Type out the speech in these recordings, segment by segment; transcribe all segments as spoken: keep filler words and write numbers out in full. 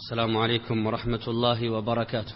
السلام عليكم ورحمة الله وبركاته.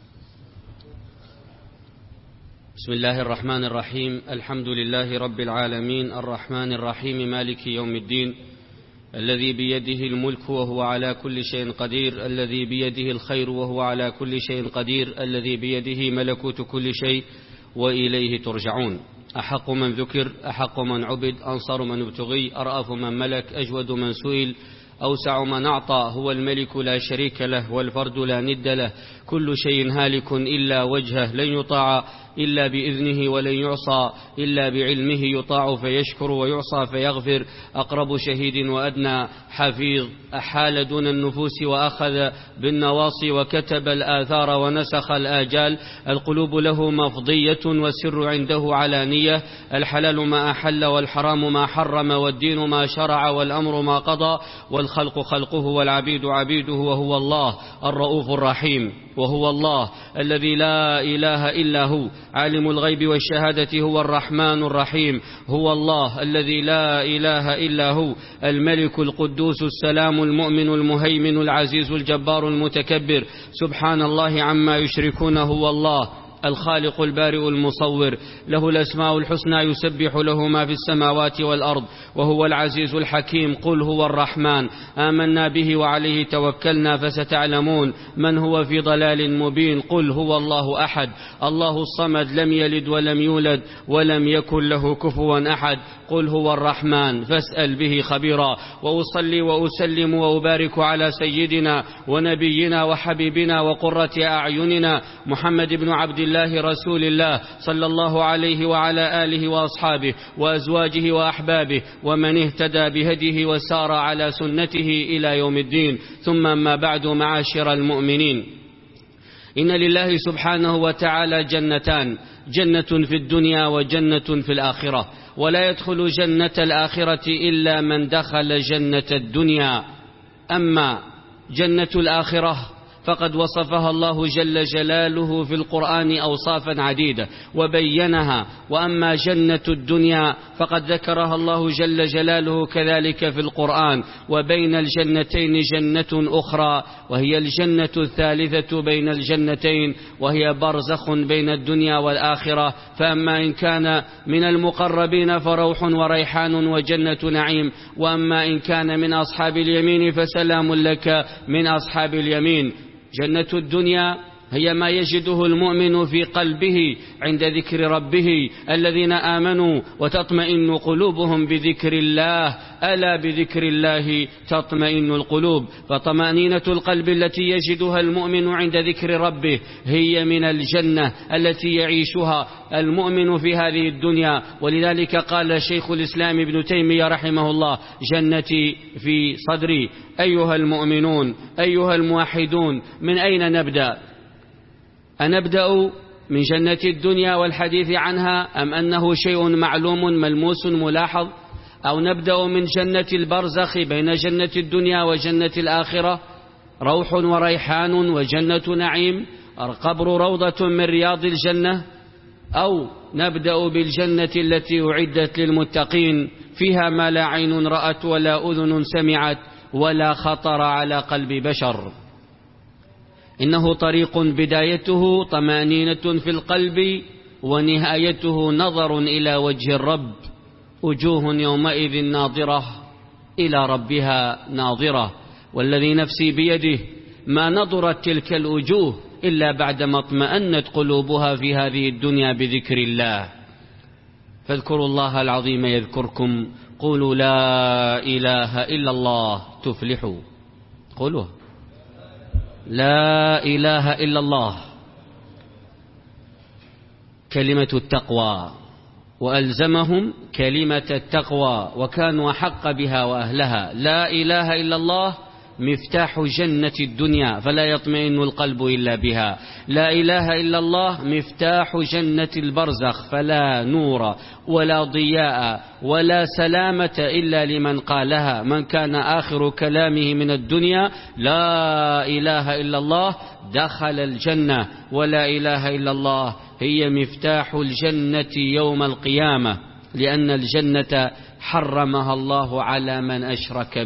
بسم الله الرحمن الرحيم. الحمد لله رب العالمين الرحمن الرحيم مالك يوم الدين، الذي بيده الملك وهو على كل شيء قدير، الذي بيده الخير وهو على كل شيء قدير، الذي بيده ملكوت كل شيء وإليه ترجعون. أحق من ذكر، أحق من عبد، أنصر من ابتغي، أرأف من ملك، أجود من سئل، أوسع من أعطى. هو الملك لا شريك له والفرد لا ند له، كل شيء هالك إلا وجهه، لن يطاع إلا بإذنه ولن يعصى إلا بعلمه، يطاع فيشكر ويعصى فيغفر، أقرب شهيد وأدنى حفيظ، أحال دون النفوس وأخذ بالنواصي وكتب الآثار ونسخ الآجال. القلوب له مفضية والسر عنده علانية، الحلال ما أحل والحرام ما حرم، والدين ما شرع والأمر ما قضى، والخلق خلقه والعبيد عبيده، وهو الله الرؤوف الرحيم. وهو الله الذي لا إله إلا هو، عالم الغيب والشهادة، هو الرحمن الرحيم. هو الله الذي لا إله إلا هو، الملك القدوس السلام المؤمن المهيمن العزيز الجبار المتكبر، سبحان الله عما يشركون. هو الله الخالق البارئ المصور، له الأسماء الحسنى، يسبح له ما في السماوات والأرض، وهو العزيز الحكيم. قل هو الرحمن آمنا به وعليه توكلنا، فستعلمون من هو في ضلال مبين. قل هو الله أحد الله الصمد، لم يلد ولم يولد ولم يكن له كفوا أحد. قل هو الرحمن فاسأل به خبيرا. وأصلي وأسلم وأبارك على سيدنا ونبينا وحبيبنا وقرة أعيننا محمد بن عبد الله رسول الله، صلى الله عليه وعلى آله وأصحابه وأزواجه وأحبابه ومن اهتدى بهديه وسار على سنته إلى يوم الدين. ثم ما بعد، معاشر المؤمنين، إن لله سبحانه وتعالى جنتان، جنة في الدنيا وجنة في الآخرة، ولا يدخل جنة الآخرة إلا من دخل جنة الدنيا. أما جنة الآخرة فقد وصفها الله جل جلاله في القرآن أوصافا عديدة وبينها، وأما جنة الدنيا فقد ذكرها الله جل جلاله كذلك في القرآن. وبين الجنتين جنة أخرى، وهي الجنة الثالثة بين الجنتين، وهي برزخ بين الدنيا والآخرة. فأما إن كان من المقربين فروح وريحان وجنة نعيم، وأما إن كان من أصحاب اليمين فسلام لك من أصحاب اليمين. جنة الدنيا هي ما يجده المؤمن في قلبه عند ذكر ربه، الذين آمنوا وتطمئن قلوبهم بذكر الله، ألا بذكر الله تطمئن القلوب. فطمأنينة القلب التي يجدها المؤمن عند ذكر ربه هي من الجنة التي يعيشها المؤمن في هذه الدنيا. ولذلك قال شيخ الإسلام ابن تيمية رحمه الله: جنتي في صدري. أيها المؤمنون، أيها الموحدون، من أين نبدأ؟ أنبدأ من جنة الدنيا والحديث عنها، أم أنه شيء معلوم ملموس ملاحظ؟ أو نبدأ من جنة البرزخ بين جنة الدنيا وجنة الآخرة، روح وريحان وجنة نعيم، القبر روضة من رياض الجنة؟ أو نبدأ بالجنة التي أعدت للمتقين، فيها ما لا عين رأت ولا أذن سمعت ولا خطر على قلب بشر. إنه طريق بدايته طمأنينة في القلب، ونهايته نظر إلى وجه الرب، وجوه يومئذ ناظرة إلى ربها ناظرة. والذي نفسي بيده ما نظرت تلك الوجوه إلا بعدما اطمأنت قلوبها في هذه الدنيا بذكر الله. فاذكروا الله العظيم يذكركم، قولوا لا إله إلا الله تفلحوا. قولوا لا إله إلا الله، كلمة التقوى، وألزمهم كلمة التقوى وكانوا أحق بها وأهلها. لا إله إلا الله مفتاح جنة الدنيا، فلا يطمئن القلب إلا بها. لا إله إلا الله مفتاح جنة البرزخ، فلا نور ولا ضياء ولا سلامة إلا لمن قالها. من كان آخر كلامه من الدنيا لا إله إلا الله دخل الجنة. ولا إله إلا الله هي مفتاح الجنة يوم القيامة، لأن الجنة حرمها الله على من أشرك به،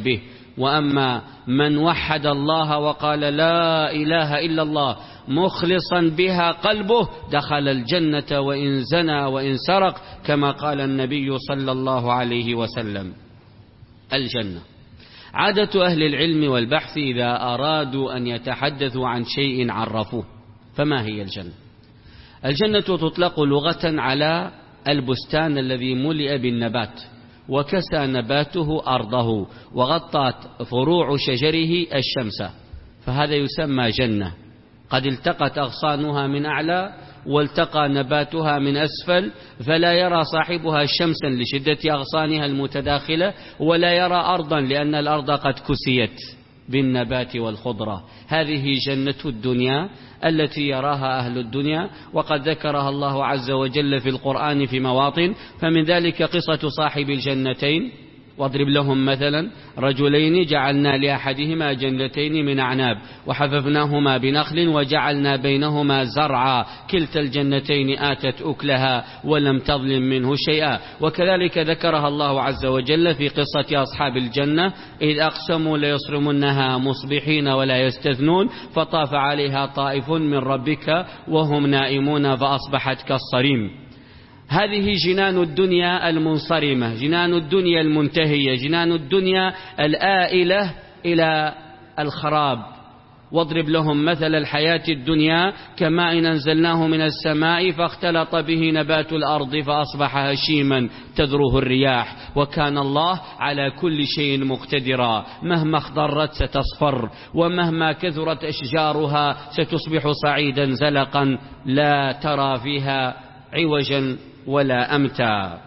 وأما من وحد الله وقال لا إله إلا الله مخلصا بها قلبه دخل الجنة وإن زنى وإن سرق، كما قال النبي صلى الله عليه وسلم. الجنة. عادة أهل العلم والبحث إذا أرادوا أن يتحدثوا عن شيء عرفوه. فما هي الجنة؟ الجنة تطلق لغة على البستان الذي ملئ بالنبات وكسى نباته أرضه وغطت فروع شجره الشمس، فهذا يسمى جنة. قد التقت أغصانها من أعلى والتقى نباتها من أسفل، فلا يرى صاحبها شمسا لشدة أغصانها المتداخلة، ولا يرى أرضا لأن الأرض قد كسيت بالنبات والخضرة. هذه جنة الدنيا التي يراها أهل الدنيا، وقد ذكرها الله عز وجل في القرآن في مواطن. فمن ذلك قصة صاحب الجنتين: واضرب لهم مثلا رجلين جعلنا لأحدهما جنتين من أعناب وحففناهما بنخل وجعلنا بينهما زرعا كلتا الجنتين آتت أكلها ولم تظلم منه شيئا. وكذلك ذكرها الله عز وجل في قصة أصحاب الجنة: إذ أقسموا ليصرمنها مصبحين ولا يستثنون فطاف عليها طائف من ربك وهم نائمون فأصبحت كالصريم. هذه جنان الدنيا المنصرمة، جنان الدنيا المنتهية، جنان الدنيا الآئلة إلى الخراب. واضرب لهم مثل الحياة الدنيا كماء أنزلناه من السماء فاختلط به نبات الأرض فأصبح هشيما تذروه الرياح وكان الله على كل شيء مقتدرا. مهما اخضرت ستصفر ومهما كثرت أشجارها ستصبح صعيدا زلقا لا ترى فيها عوجا ولا أمتا.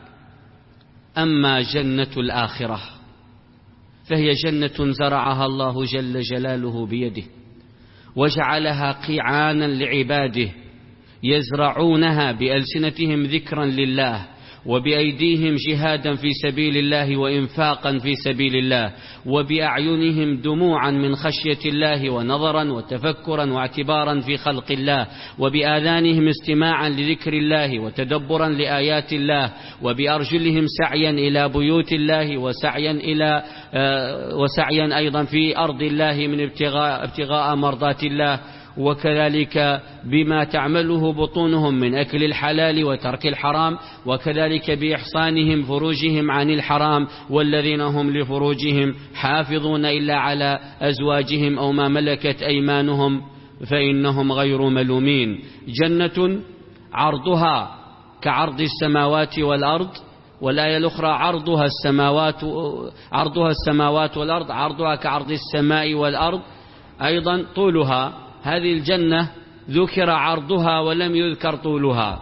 أما جنة الآخرة فهي جنة زرعها الله جل جلاله بيده وجعلها قيعانا لعباده يزرعونها بألسنتهم ذكرا لله وبأيديهم جهادا في سبيل الله وإنفاقا في سبيل الله وبأعينهم دموعا من خشية الله ونظرا وتفكرا واعتبارا في خلق الله وبآذانهم استماعا لذكر الله وتدبرا لآيات الله وبأرجلهم سعيا إلى بيوت الله وسعيا إلى وسعيا أيضا في أرض الله من ابتغاء, ابتغاء مرضات الله، وكذلك بما تعمله بطونهم من أكل الحلال وترك الحرام، وكذلك بإحصانهم فروجهم عن الحرام، والذين هم لفروجهم حافظون إلا على أزواجهم أو ما ملكت أيمانهم فإنهم غير ملومين. جنة عرضها كعرض السماوات والأرض، والآية الأخرى عرضها السماوات عرضها السماوات والأرض، عرضها كعرض السماء والأرض. أيضا طولها، هذه الجنة ذكر عرضها ولم يذكر طولها،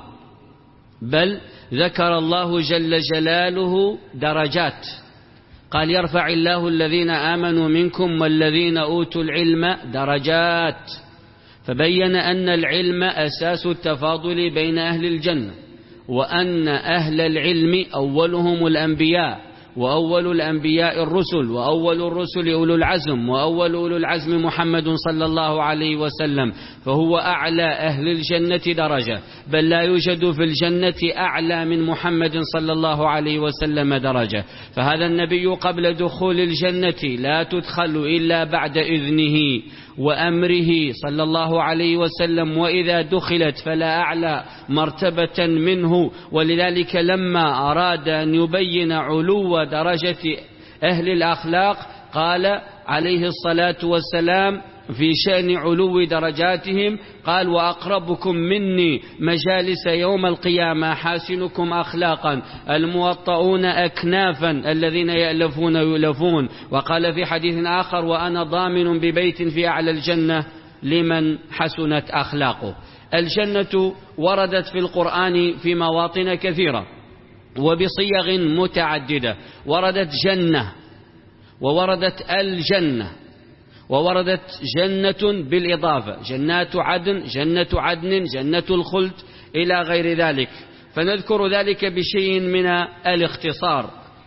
بل ذكر الله جل جلاله درجات. قال: يرفع الله الذين آمنوا منكم والذين أوتوا العلم درجات، فبين أن العلم أساس التفاضل بين أهل الجنة، وأن أهل العلم أولهم الأنبياء، وأول الأنبياء الرسل، وأول الرسل أولو العزم، وأول أولو العزم محمد صلى الله عليه وسلم، فهو أعلى أهل الجنة درجة، بل لا يوجد في الجنة أعلى من محمد صلى الله عليه وسلم درجة. فهذا النبي قبل دخول الجنة لا تدخل إلا بعد إذنه وأمره صلى الله عليه وسلم، وإذا دخلت فلا أعلى مرتبة منه. ولذلك لما أراد أن يبين علو درجة أهل الأخلاق قال عليه الصلاة والسلام في شأن علو درجاتهم، قال: وأقربكم مني مجالس يوم القيامة حاسنكم أخلاقا الموطؤون أكنافا الذين يألفون يؤلفون. وقال في حديث آخر: وأنا ضامن ببيت في أعلى الجنة لمن حسنت أخلاقه. الجنة وردت في القرآن في مواطن كثيرة وبصيغ متعددة، وردت جنة، ووردت الجنة، ووردت جنة بالإضافة، جنات عدن، جنة عدن، جنة الخلد، إلى غير ذلك. فنذكر ذلك بشيء من الاختصار.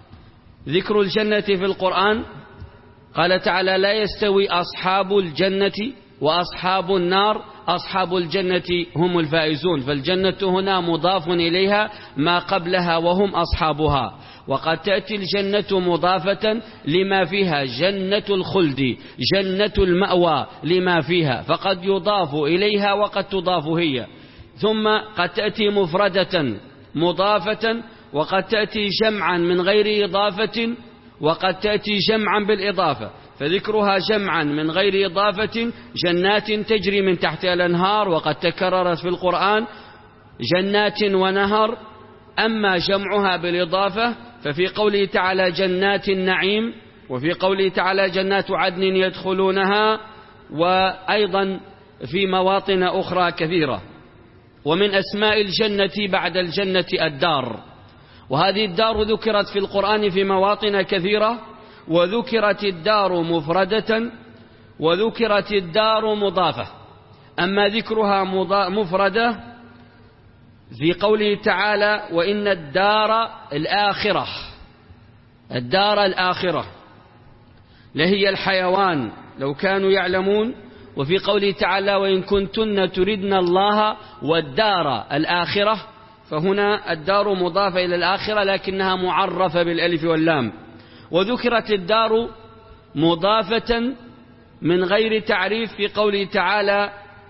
ذكر الجنة في القرآن: قال تعالى: لا يستوي أصحاب الجنة وأصحاب النار أصحاب الجنة هم الفائزون. فالجنة هنا مضاف إليها ما قبلها وهم أصحابها. وقد تأتي الجنة مضافة لما فيها، جنة الخلد، جنة المأوى لما فيها، فقد يضاف إليها وقد تضاف هي. ثم قد تأتي مفردة مضافة، وقد تأتي جمعا من غير إضافة، وقد تأتي جمعا بالإضافة. فذكرها جمعا من غير إضافة جنات تجري من تحتها الأنهار، وقد تكررت في القرآن جنات ونهر. أما جمعها بالإضافة ففي قوله تعالى جنات النعيم، وفي قوله تعالى جنات عدن يدخلونها، وأيضا في مواطن أخرى كثيرة. ومن أسماء الجنة بعد الجنة الدار، وهذه الدار ذكرت في القرآن في مواطن كثيرة، وذكرت الدار مفردة وذكرت الدار مضافة. أما ذكرها مفردة في قوله تعالى وإن الدار الآخرة، الدار الآخرة لهي الحيوان لو كانوا يعلمون. وفي قوله تعالى وإن كنتن تردن الله والدار الآخرة، فهنا الدار مضافة إلى الآخرة لكنها معرفة بالألف واللام. وذكرت الدار مضافة من غير تعريف في قوله تعالى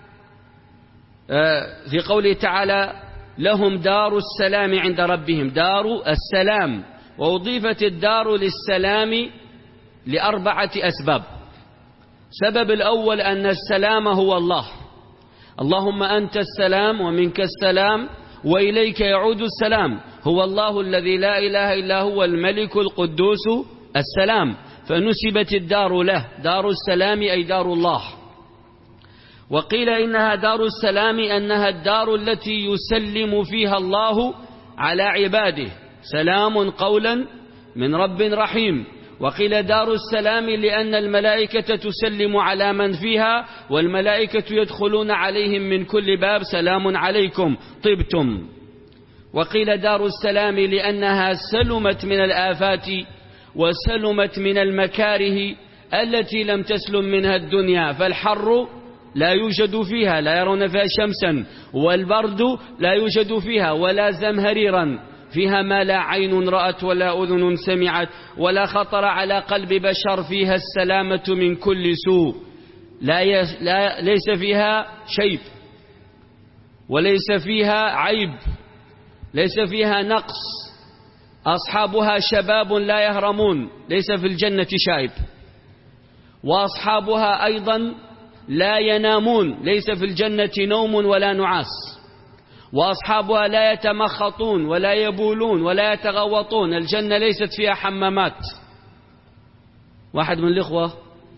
في قوله تعالى لهم دار السلام عند ربهم، دار السلام. وأضيفت الدار للسلام لأربعة أسباب. سبب الأول أن السلام هو الله، اللهم أنت السلام ومنك السلام وإليك يعود السلام، هو الله الذي لا إله إلا هو الملك القدوس السلام، فنسبت الدار له، دار السلام أي دار الله. وقيل إنها دار السلام أنها الدار التي يسلم فيها الله على عباده، سلام قولا من رب رحيم. وقيل دار السلام لأن الملائكة تسلم على من فيها، والملائكة يدخلون عليهم من كل باب سلام عليكم طبتم. وقيل دار السلام لأنها سلمت من الآفات وسلمت من المكاره التي لم تسلم منها الدنيا، فالحر لا يوجد فيها، لا يرون فيها شمسا، والبرد لا يوجد فيها، ولا زمهريرا فيها ما لا عين رأت ولا أذن سمعت ولا خطر على قلب بشر، فيها السلامة من كل سوء، لا, يس لا ليس فيها شيب وليس فيها عيب، ليس فيها نقص. أصحابها شباب لا يهرمون، ليس في الجنة شايب. وأصحابها أيضا لا ينامون، ليس في الجنة نوم ولا نعاس. وأصحابها لا يتمخطون ولا يبولون ولا يتغوطون، الجنة ليست فيها حمامات. واحد من الإخوة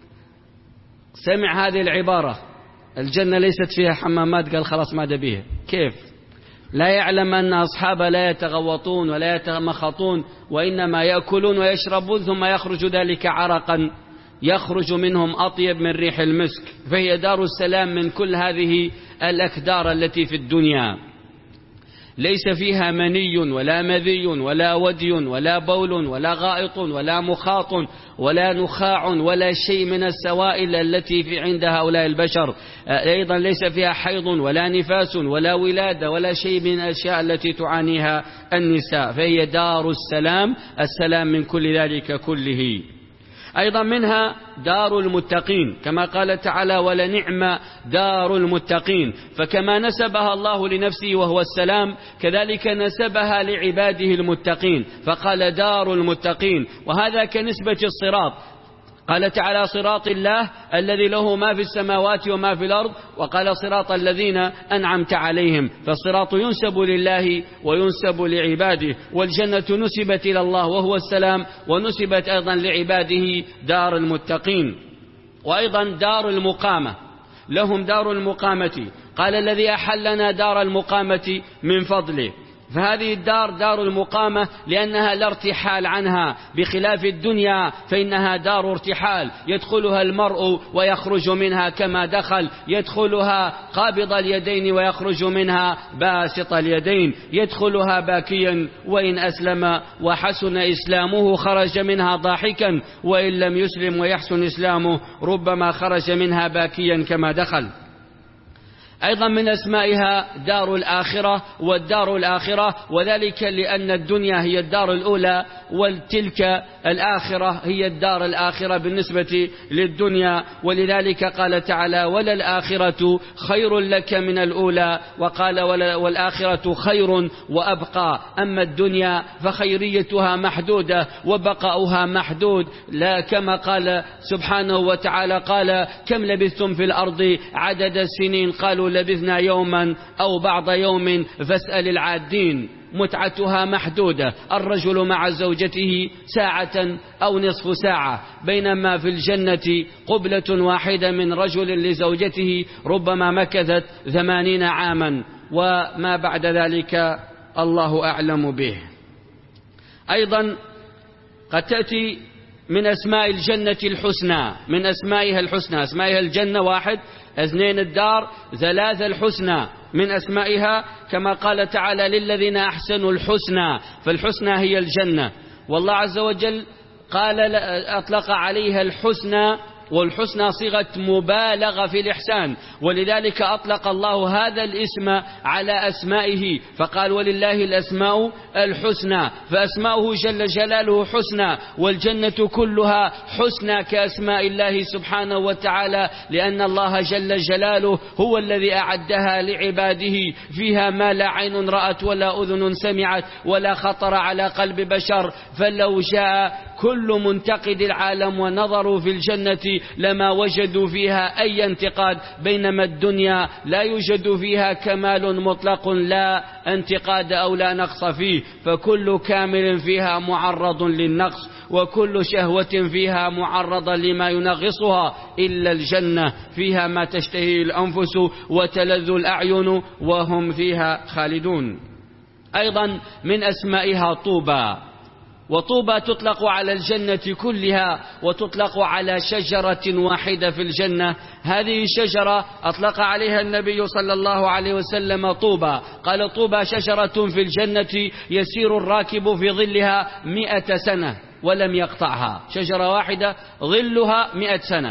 سمع هذه العبارة الجنة ليست فيها حمامات قال خلاص ما دبيه. كيف؟ لا يعلم أن أصحابها لا يتغوطون ولا يتمخطون، وإنما يأكلون ويشربون ثم يخرج ذلك عرقا يخرج منهم أطيب من ريح المسك، فهي دار السلام من كل هذه الأكدار التي في الدنيا. ليس فيها مني ولا مذي ولا ودي ولا بول ولا غائط ولا مخاط ولا نخاع ولا شيء من السوائل التي في عند هؤلاء البشر. أيضا ليس فيها حيض ولا نفاس ولا ولادة ولا شيء من الأشياء التي تعانيها النساء، فهي دار السلام، السلام من كل ذلك كله. أيضا منها دار المتقين، كما قال تعالى ولنعم دار المتقين، فكما نسبها الله لنفسه وهو السلام كذلك نسبها لعباده المتقين فقال دار المتقين. وهذا كنسبة الصراط، قال تعالى صراط الله الذي له ما في السماوات وما في الأرض، وقال صراط الذين أنعمت عليهم، فالصراط ينسب لله وينسب لعباده. والجنة نسبت إلى الله وهو السلام، ونسبت أيضا لعباده دار المتقين. وأيضا دار المقامة، لهم دار المقامة، قال الذي أحلنا دار المقامة من فضله. فهذه الدار دار المقامة لأنها لا ارتحال عنها، بخلاف الدنيا فإنها دار ارتحال، يدخلها المرء ويخرج منها كما دخل، يدخلها قابض اليدين ويخرج منها باسط اليدين، يدخلها باكيا وإن أسلم وحسن إسلامه خرج منها ضاحكا، وإن لم يسلم ويحسن إسلامه ربما خرج منها باكيا كما دخل. أيضا من أسمائها دار الآخرة والدار الآخرة، وذلك لأن الدنيا هي الدار الأولى وتلك الآخرة هي الدار الآخرة بالنسبة للدنيا. ولذلك قال تعالى: وللآخرة خير لك من الأولى، وقال: والآخرة خير وأبقى. أما الدنيا فخيريتها محدودة وبقاؤها محدود، لا كما قال سبحانه وتعالى: قال: كم لبثتم في الأرض عدد السنين؟ قالوا: لبثنا يوما أو بعض يوم فاسأل العادين. متعتها محدودة، الرجل مع زوجته ساعة أو نصف ساعة، بينما في الجنة قبلة واحدة من رجل لزوجته ربما مكثت ثمانين عاما، وما بعد ذلك الله أعلم به. أيضا قد تأتي من أسماء الجنة الحسنى، من أسمائها الحسنى، أسمائها الجنة واحد، اثنين الدار، ثلاثة الحسنى. من أسمائها كما قال تعالى: للذين أحسنوا الحسنى، فالحسنى هي الجنة. والله عز وجل قال أطلق عليها الحسنى، والحسنى صيغة مبالغة في الإحسان، ولذلك أطلق الله هذا الاسم على أسمائه فقال: ولله الأسماء الحسنى، فأسماؤه جل جلاله حسنى، والجنة كلها حسنى كأسماء الله سبحانه وتعالى، لأن الله جل جلاله هو الذي أعدها لعباده، فيها ما لا عين رأت ولا أذن سمعت ولا خطر على قلب بشر. فلو جاء كل منتقد العالم ونظروا في الجنة لما وجدوا فيها أي انتقاد، بينما الدنيا لا يوجد فيها كمال مطلق لا انتقاد أو لا نقص فيه، فكل كامل فيها معرض للنقص، وكل شهوة فيها معرضة لما ينغصها، إلا الجنة فيها ما تشتهي الأنفس وتلذ الأعين وهم فيها خالدون. أيضا من أسمائها طوبى، وطوبى تطلق على الجنة كلها، وتطلق على شجرة واحدة في الجنة. هذه الشجرة أطلق عليها النبي صلى الله عليه وسلم طوبى، قال: طوبى شجرة في الجنة يسير الراكب في ظلها مئة سنة ولم يقطعها، شجرة واحدة ظلها مئة سنة.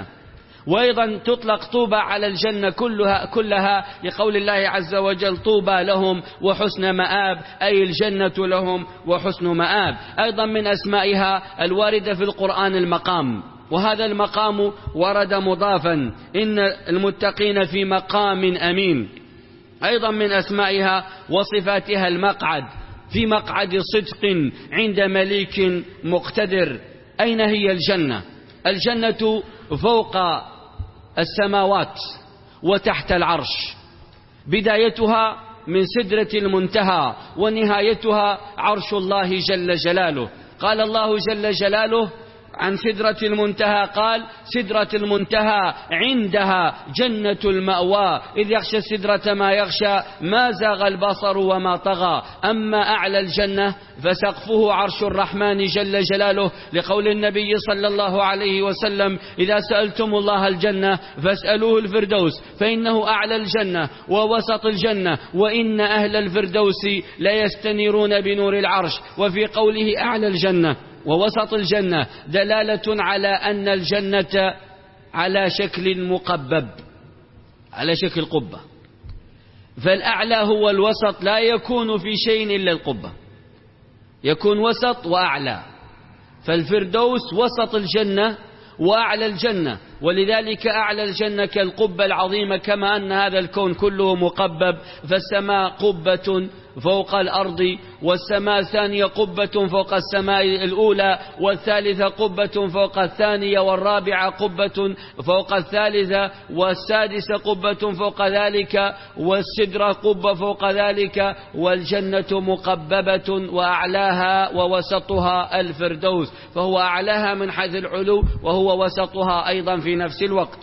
وأيضا تطلق طوبى على الجنة كلها, كلها لقول الله عز وجل: طوبى لهم وحسن مآب، أي الجنة لهم وحسن مآب. أيضا من أسمائها الواردة في القرآن المقام، وهذا المقام ورد مضافا: إن المتقين في مقام أمين. أيضا من أسمائها وصفاتها المقعد، في مقعد صدق عند مليك مقتدر. أين هي الجنة؟ الجنة فوق السماوات وتحت العرش، بدايتها من سدرة المنتهى ونهايتها عرش الله جل جلاله. قال الله جل جلاله عن سدرة المنتهى، قال: سدرة المنتهى عندها جنة المأوى، إذ يغشى السدرة ما يغشى، ما زاغ البصر وما طغى. أما أعلى الجنة فسقفه عرش الرحمن جل جلاله، لقول النبي صلى الله عليه وسلم: إذا سألتم الله الجنة فاسألوه الفردوس، فإنه أعلى الجنة ووسط الجنة، وإن أهل الفردوس لا يستنيرون بنور العرش. وفي قوله أعلى الجنة ووسط الجنة دلالة على أن الجنة على شكل مقبب، على شكل قبة، فالأعلى هو الوسط، لا يكون في شيء إلا القبة، يكون وسط وأعلى، فالفردوس وسط الجنة وأعلى الجنة، ولذلك أعلى الجنة كالقبة العظيمة، كما أن هذا الكون كله مقبب، فالسماء قبة فوق الأرض، والسماء الثانية قبة فوق السماء الأولى، والثالثة قبة فوق الثانية، والرابعة قبة فوق الثالثة، والسادسة قبة فوق ذلك، والسدرة قبة فوق ذلك، والجنة مقببة وأعلاها ووسطها الفردوس، فهو أعلاها من حيث العلو وهو وسطها أيضا في نفس الوقت.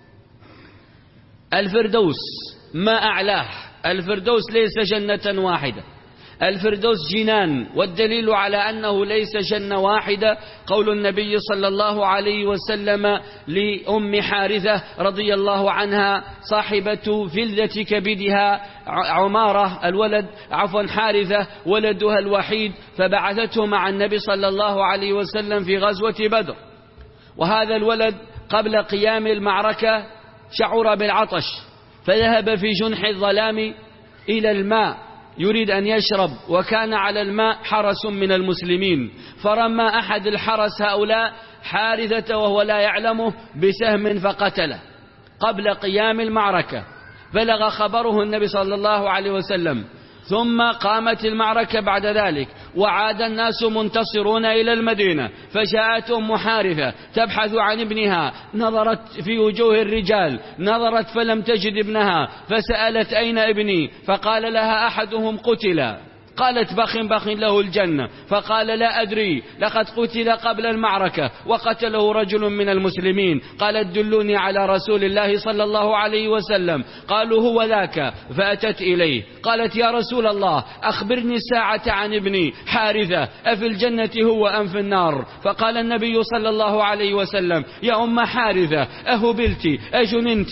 الفردوس ما أعلاه، الفردوس ليس جنة واحدة، الفردوس جنان، والدليل على أنه ليس جنة واحدة قول النبي صلى الله عليه وسلم لأم حارثة رضي الله عنها صاحبة فلذة كبدها عمارة الولد عفوا حارثة ولدها الوحيد، فبعثته مع النبي صلى الله عليه وسلم في غزوة بدر، وهذا الولد قبل قيام المعركة شعر بالعطش، فذهب في جنح الظلام إلى الماء يريد أن يشرب، وكان على الماء حرس من المسلمين، فرمى أحد الحرس هؤلاء حارثة وهو لا يعلمه بسهم فقتله قبل قيام المعركة. بلغ خبره النبي صلى الله عليه وسلم، ثم قامت المعركة بعد ذلك، وعاد الناس منتصرون إلى المدينة، فجاءت أم حارثة تبحث عن ابنها، نظرت في وجوه الرجال، نظرت فلم تجد ابنها، فسألت أين ابني؟ فقال لها أحدهم قتل. قالت بخ بخ له الجنة، فقال لا أدري، لقد قتل قبل المعركة وقتله رجل من المسلمين. قالت دلوني على رسول الله صلى الله عليه وسلم. قالوا هو ذاك، فأتت إليه قالت يا رسول الله أخبرني الساعة عن ابني حارثة، أفي الجنة هو أم في النار؟ فقال النبي صلى الله عليه وسلم يا أم حارثة أهبلت أجننت؟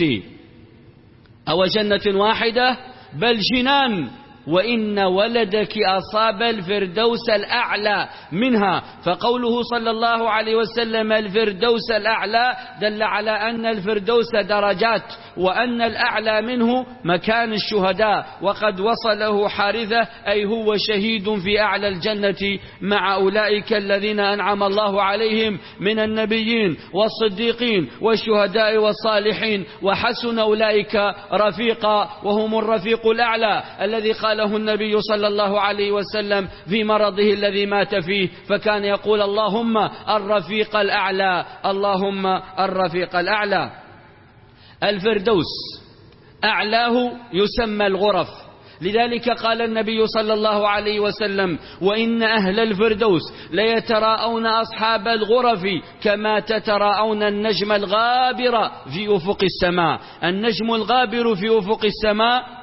أو جنة واحدة؟ بل جنان، وإن ولدك أصاب الفردوس الأعلى منها. فقوله صلى الله عليه وسلم الفردوس الأعلى دل على أن الفردوس درجات، وأن الأعلى منه مكان الشهداء، وقد وصله حارثة أي هو شهيد في أعلى الجنة مع أولئك الذين أنعم الله عليهم من النبيين والصديقين والشهداء والصالحين، وحسن أولئك رفيقا، وهم الرفيق الأعلى الذي قال له النبي صلى الله عليه وسلم في مرضه الذي مات فيه، فكان يقول اللهم الرفيق الأعلى، اللهم الرفيق الأعلى. الفردوس أعلاه يسمى الغرف، لذلك قال النبي صلى الله عليه وسلم وإن أهل الفردوس ليتراءون أصحاب الغرف كما تتراءون النجم الغابر في أفق السماء. النجم الغابر في أفق السماء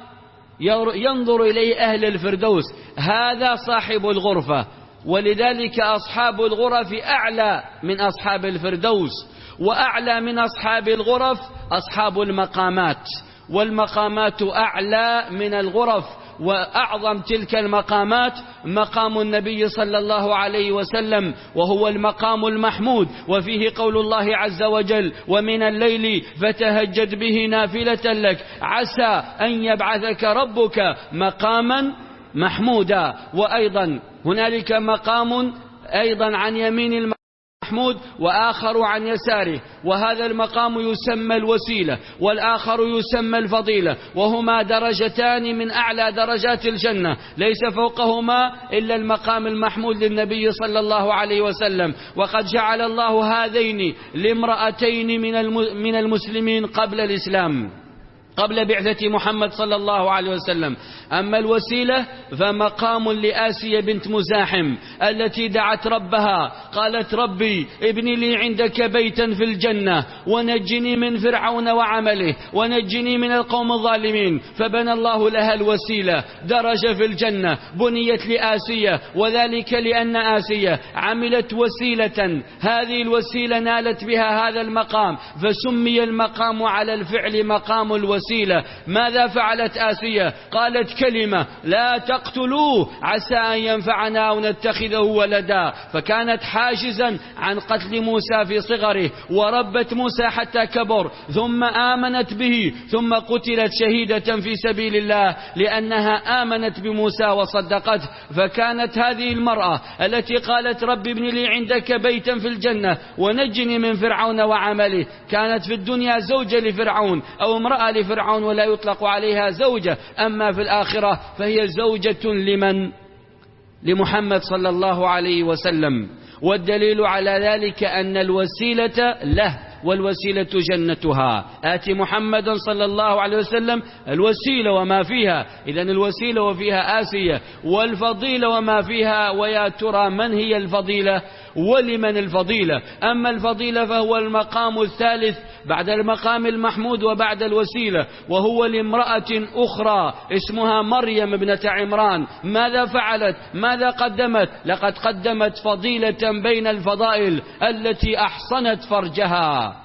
ينظر إليه أهل الفردوس، هذا صاحب الغرفة، ولذلك أصحاب الغرف أعلى من أصحاب الفردوس، وأعلى من أصحاب الغرف أصحاب المقامات، والمقامات أعلى من الغرف. وأعظم تلك المقامات مقام النبي صلى الله عليه وسلم، وهو المقام المحمود، وفيه قول الله عز وجل ومن الليل فتهجد به نافلة لك عسى أن يبعثك ربك مقاما محمودا. وأيضا هنالك مقام أيضا عن يمين المقام محمود وآخر عن يساره، وهذا المقام يسمى الوسيلة والآخر يسمى الفضيلة، وهما درجتان من أعلى درجات الجنة، ليس فوقهما إلا المقام المحمود للنبي صلى الله عليه وسلم. وقد جعل الله هذين لامرأتين من المسلمين قبل الإسلام، قبل بعثة محمد صلى الله عليه وسلم. أما الوسيلة فمقام لآسية بنت مزاحم التي دعت ربها قالت ربي ابني لي عندك بيتا في الجنة ونجني من فرعون وعمله ونجني من القوم الظالمين، فبنى الله لها الوسيلة درجة في الجنة بنيت لآسية، وذلك لأن آسية عملت وسيلة، هذه الوسيلة نالت بها هذا المقام، فسمي المقام على الفعل مقام الوسيلة. ماذا فعلت آسية؟ قالت كلمة لا تقتلوه عسى أن ينفعنا أو نتخذه ولدا، فكانت حاجزا عن قتل موسى في صغره، وربت موسى حتى كبر، ثم آمنت به، ثم قتلت شهيدة في سبيل الله لأنها آمنت بموسى وصدقته. فكانت هذه المرأة التي قالت رب ابن لي عندك بيتا في الجنة ونجني من فرعون وعمله، كانت في الدنيا زوجة لفرعون أو امرأة لفرعون ولا يطلق عليها زوجة، أما في الآخرة فهي زوجة لمن؟ لمحمد صلى الله عليه وسلم. والدليل على ذلك أن الوسيلة له، والوسيلة جنتها. آتي محمدا صلى الله عليه وسلم الوسيلة وما فيها، إذن الوسيلة وفيها آسية، والفضيلة وما فيها. ويا ترى من هي الفضيلة ولمن الفضيلة؟ أما الفضيلة فهو المقام الثالث بعد المقام المحمود وبعد الوسيلة، وهو لامرأة أخرى اسمها مريم ابنة عمران. ماذا فعلت؟ ماذا قدمت؟ لقد قدمت فضيلة بين الفضائل التي أحصنت فرجها.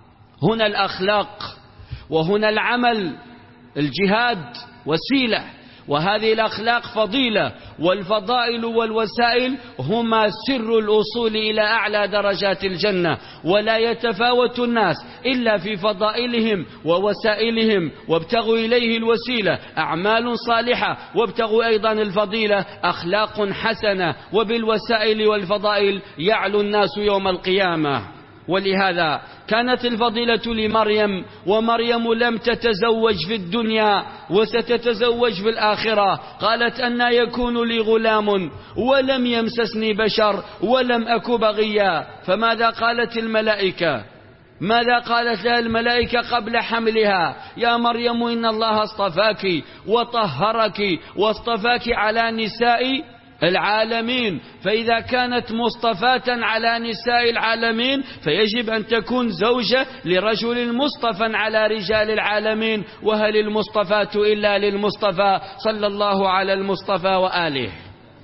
هنا الأخلاق، وهنا العمل، الجهاد وسيلة، وهذه الأخلاق فضيلة، والفضائل والوسائل هما سر الوصول إلى أعلى درجات الجنة، ولا يتفاوت الناس إلا في فضائلهم ووسائلهم، وابتغوا إليه الوسيلة أعمال صالحة، وابتغوا أيضا الفضيلة أخلاق حسنة، وبالوسائل والفضائل يعلو الناس يوم القيامة. ولهذا كانت الفضيلة لمريم، ومريم لم تتزوج في الدنيا وستتزوج في الآخرة. قالت أن يكون لي غلام ولم يمسسني بشر ولم أك بغيا. فماذا قالت الملائكة؟ ماذا قالت لها الملائكة قبل حملها؟ يا مريم إن الله اصطفاك وطهرك واصطفاك على نساء العالمين. فإذا كانت مصطفاة على نساء العالمين فيجب أن تكون زوجة لرجل مصطفى على رجال العالمين. وهل المصطفاة إلا للمصطفى صلى الله على المصطفى وآله.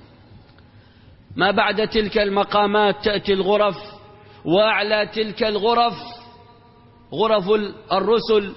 ما بعد تلك المقامات تأتي الغرف، وأعلى تلك الغرف غرف الرسل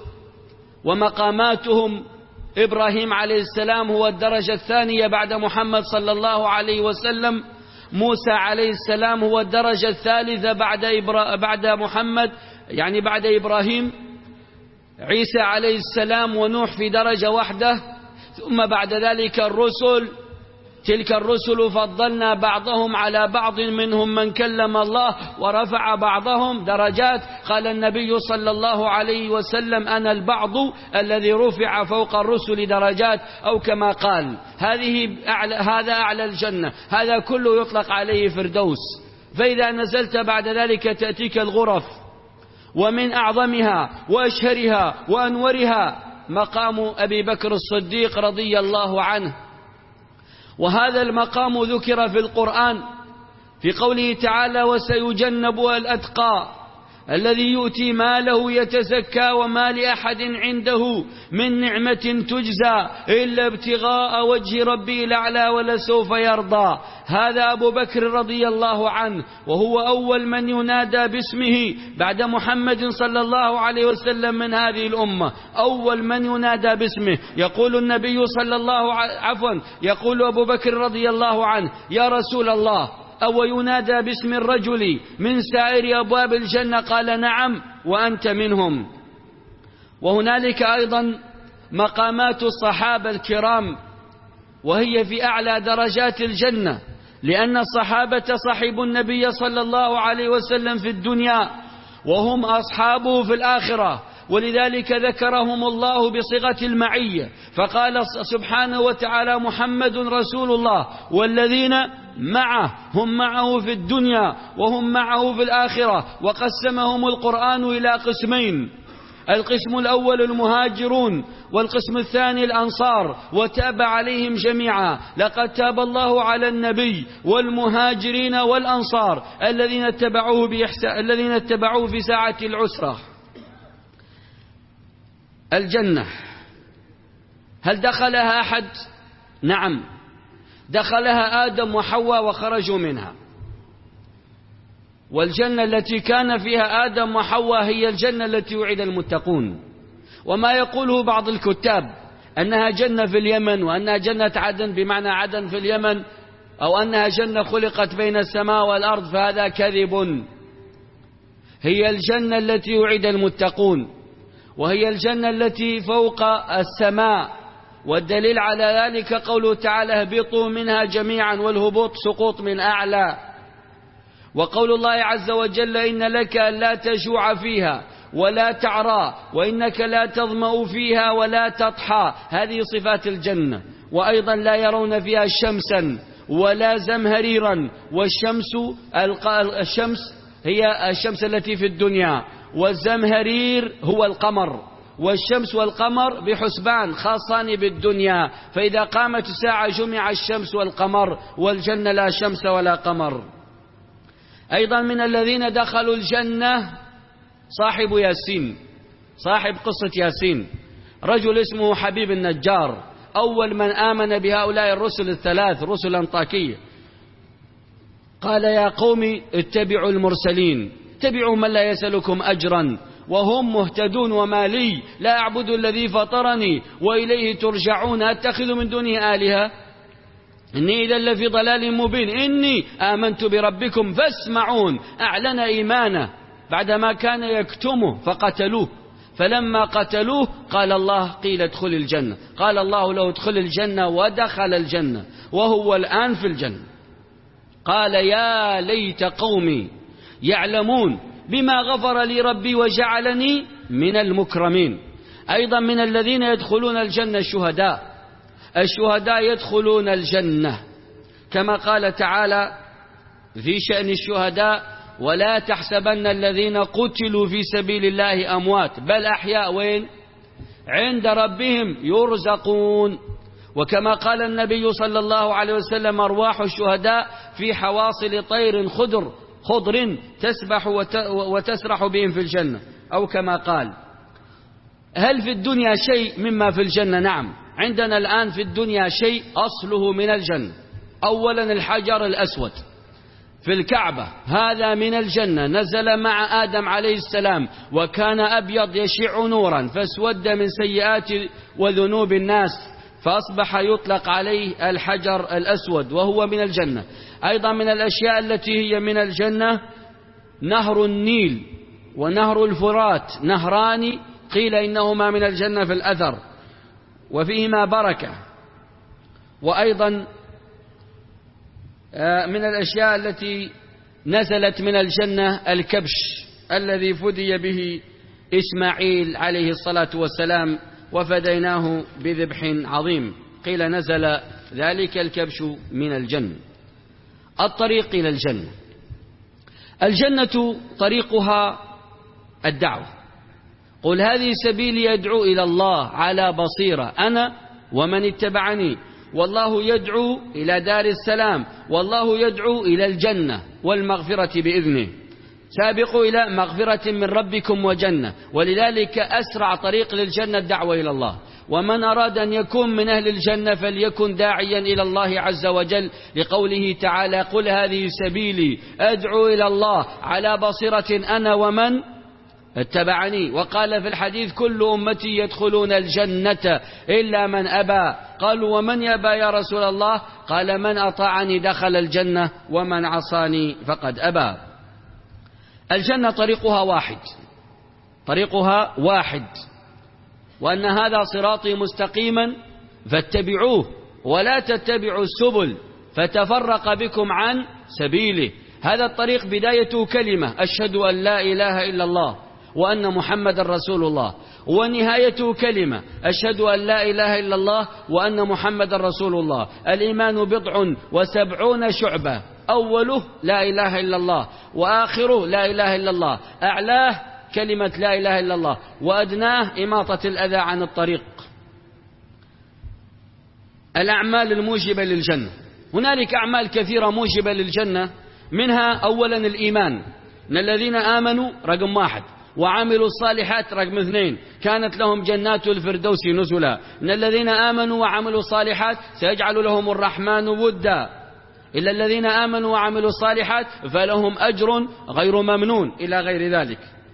ومقاماتهم. إبراهيم عليه السلام هو الدرجة الثانية بعد محمد صلى الله عليه وسلم. موسى عليه السلام هو الدرجة الثالثة بعد إبرا... بعد محمد، يعني بعد إبراهيم. عيسى عليه السلام ونوح في درجة واحدة. ثم بعد ذلك الرسل. تلك الرسل فضلنا بعضهم على بعض، منهم من كلم الله ورفع بعضهم درجات. قال النبي صلى الله عليه وسلم أنا البعض الذي رفع فوق الرسل درجات، أو كما قال. هذه أعلى، هذا أعلى الجنة، هذا كله يطلق عليه فردوس. فإذا نزلت بعد ذلك تأتيك الغرف، ومن أعظمها وأشهرها وأنورها مقام أبي بكر الصديق رضي الله عنه. وهذا المقام ذكر في القرآن في قوله تعالى وسيجنبها الأتقى الذي يؤتي ماله يتزكى وما لأحد عنده من نعمة تجزى إلا ابتغاء وجه ربه الأعلى ولسوف يرضى. هذا أبو بكر رضي الله عنه، وهو أول من ينادى باسمه بعد محمد صلى الله عليه وسلم من هذه الأمة. أول من ينادى باسمه. يقول النبي صلى الله عفوا يقول أبو بكر رضي الله عنه يا رسول الله أو ينادى باسم الرجل من سائر أبواب الجنة؟ قال نعم وأنت منهم. وهنالك أيضا مقامات الصحابة الكرام، وهي في أعلى درجات الجنة، لأن الصحابة صحبوا النبي صلى الله عليه وسلم في الدنيا وهم أصحابه في الآخرة، ولذلك ذكرهم الله بصيغة المعية، فقال سبحانه وتعالى محمد رسول الله والذين معه هم معه في الدنيا وهم معه في الآخرة. وقسمهم القرآن إلى قسمين: القسم الأول المهاجرون، والقسم الثاني الأنصار، وتاب عليهم جميعا. لقد تاب الله على النبي والمهاجرين والأنصار الذين اتبعوه بإحسان، الذين اتبعوه في ساعة العسرة. الجنة هل دخلها أحد؟ نعم، دخلها آدم وحواء وخرجوا منها. والجنة التي كان فيها آدم وحواء هي الجنة التي وعد المتقون. وما يقوله بعض الكتاب أنها جنة في اليمن، وأنها جنة عدن بمعنى عدن في اليمن، أو أنها جنة خلقت بين السماء والأرض، فهذا كذب. هي الجنة التي وعد المتقون، وهي الجنة التي فوق السماء. والدليل على ذلك قوله تعالى اهبطوا منها جميعا، والهبوط سقوط من أعلى. وقول الله عز وجل إن لك لا تجوع فيها ولا تعرى وإنك لا تظمأ فيها ولا تضحى. هذه صفات الجنة. وأيضا لا يرون فيها شمسا ولا زمهريرا. والشمس الشمس هي الشمس التي في الدنيا، والزمهرير هو القمر. والشمس والقمر بحسبان خاصان بالدنيا، فإذا قامت الساعة جمع الشمس والقمر، والجنة لا شمس ولا قمر. أيضا من الذين دخلوا الجنة صاحب ياسين، صاحب قصة ياسين، رجل اسمه حبيب النجار، أول من آمن بهؤلاء الرسل الثلاث رسل أنطاكية. قال يا قوم اتبعوا المرسلين، اتبعوا من لا يسألكم أجرا وهم مهتدون وما لي لا أعبد الذي فطرني وإليه ترجعون أتخذ من دونه آلهة إني إذا لفي ضلال مبين إني آمنت بربكم فاسمعون. أعلن إيمانه بعدما كان يكتمه فقتلوه، فلما قتلوه قال الله قيل ادخل الجنة، قال الله له ادخل الجنة ودخل الجنة وهو الآن في الجنة. قال يا ليت قومي يعلمون بما غفر لي ربي وجعلني من المكرمين. أيضا من الذين يدخلون الجنة الشهداء، الشهداء يدخلون الجنة كما قال تعالى في شأن الشهداء ولا تحسبن الذين قتلوا في سبيل الله أموات بل أحياء وين عند ربهم يرزقون. وكما قال النبي صلى الله عليه وسلم أرواح الشهداء في حواصل طير خضر خضر تسبح وتسرح بهم في الجنة، أو كما قال. هل في الدنيا شيء مما في الجنة؟ نعم، عندنا الآن في الدنيا شيء أصله من الجنة. أولا الحجر الأسود في الكعبة هذا من الجنة، نزل مع آدم عليه السلام وكان أبيض يشع نورا فاسود من سيئات وذنوب الناس فأصبح يطلق عليه الحجر الأسود وهو من الجنة. أيضا من الأشياء التي هي من الجنة نهر النيل ونهر الفرات، نهران قيل إنهما من الجنة في الأثر وفيهما بركة. وأيضا من الأشياء التي نزلت من الجنة الكبش الذي فدي به إسماعيل عليه الصلاة والسلام وفديناه بذبح عظيم، قيل نزل ذلك الكبش من الجنة. الطريق إلى الجنة، الجنة طريقها الدعوة. قل هذه سبيلي يدعو إلى الله على بصيرة أنا ومن اتبعني، والله يدعو إلى دار السلام، والله يدعو إلى الجنة والمغفرة بإذنه. سابقوا إلى مغفرة من ربكم وجنة، ولذلك أسرع طريق للجنة الدعوة إلى الله. ومن أراد أن يكون من أهل الجنة فليكن داعيا إلى الله عز وجل، لقوله تعالى قل هذه سبيلي أدعو إلى الله على بصيرة أنا ومن اتبعني. وقال في الحديث كل أمتي يدخلون الجنة إلا من أبى، قالوا ومن يأبى يا رسول الله؟ قال من أطاعني دخل الجنة ومن عصاني فقد أبى. الجنة طريقها واحد، طريقها واحد، وأن هذا صراطي مستقيما فاتبعوه ولا تتبعوا السبل فتفرق بكم عن سبيله. هذا الطريق بدايته كلمة أشهد أن لا إله إلا الله وأن محمد رسول الله، ونهايته كلمة أشهد أن لا إله إلا الله وأن محمد رسول الله. الإيمان بضع وسبعون شعبة، أوله لا إله إلا الله وآخره لا إله إلا الله، أعلاه كلمة لا إله إلا الله وأدناه إماطة الأذى عن الطريق. الأعمال الموجبة للجنة، هنالك أعمال كثيرة موجبة للجنة، منها أولا الإيمان، إن الذين آمنوا رقم واحد وعملوا الصالحات رقم اثنين كانت لهم جنات الفردوس نزلا. إن الذين آمنوا وعملوا الصالحات سيجعل لهم الرحمن ودا، إلا الذين آمنوا وعملوا الصالحات فلهم أجر غير ممنون، إلى غير ذلك.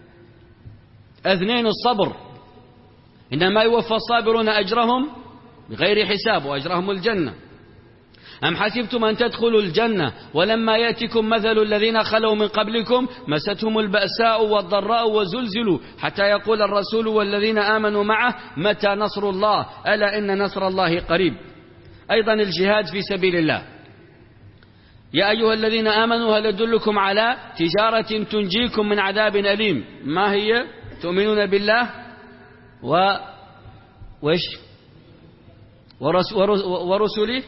اثنين الصبر، إنما يوفى الصابرون أجرهم بغير حساب وأجرهم الجنة. أم حسبتم أن تدخلوا الجنة ولما يأتكم مثل الذين خلوا من قبلكم مستهم البأساء والضراء وزلزلوا حتى يقول الرسول والذين آمنوا معه متى نصر الله ألا إن نصر الله قريب. أيضا الجهاد في سبيل الله، يا أيها الذين آمنوا هل أدلكم على تجارة تنجيكم من عذاب أليم؟ ما هي؟ تؤمنون بالله و وش ورس... ورس... ورسله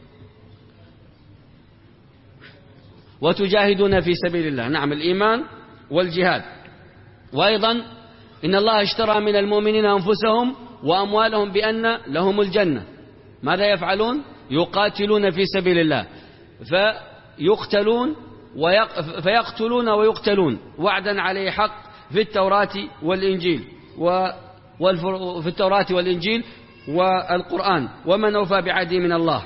وتجاهدون في سبيل الله. نعم، الإيمان والجهاد. وأيضا إن الله اشترى من المؤمنين أنفسهم وأموالهم بأن لهم الجنة. ماذا يفعلون؟ يقاتلون في سبيل الله فيقتلون ويق... فيقتلون ويقتلون، وعدا عليه حق في التوراة والإنجيل و... والفر... في التوراة والإنجيل والقرآن، ومن أوفى بعهده من الله.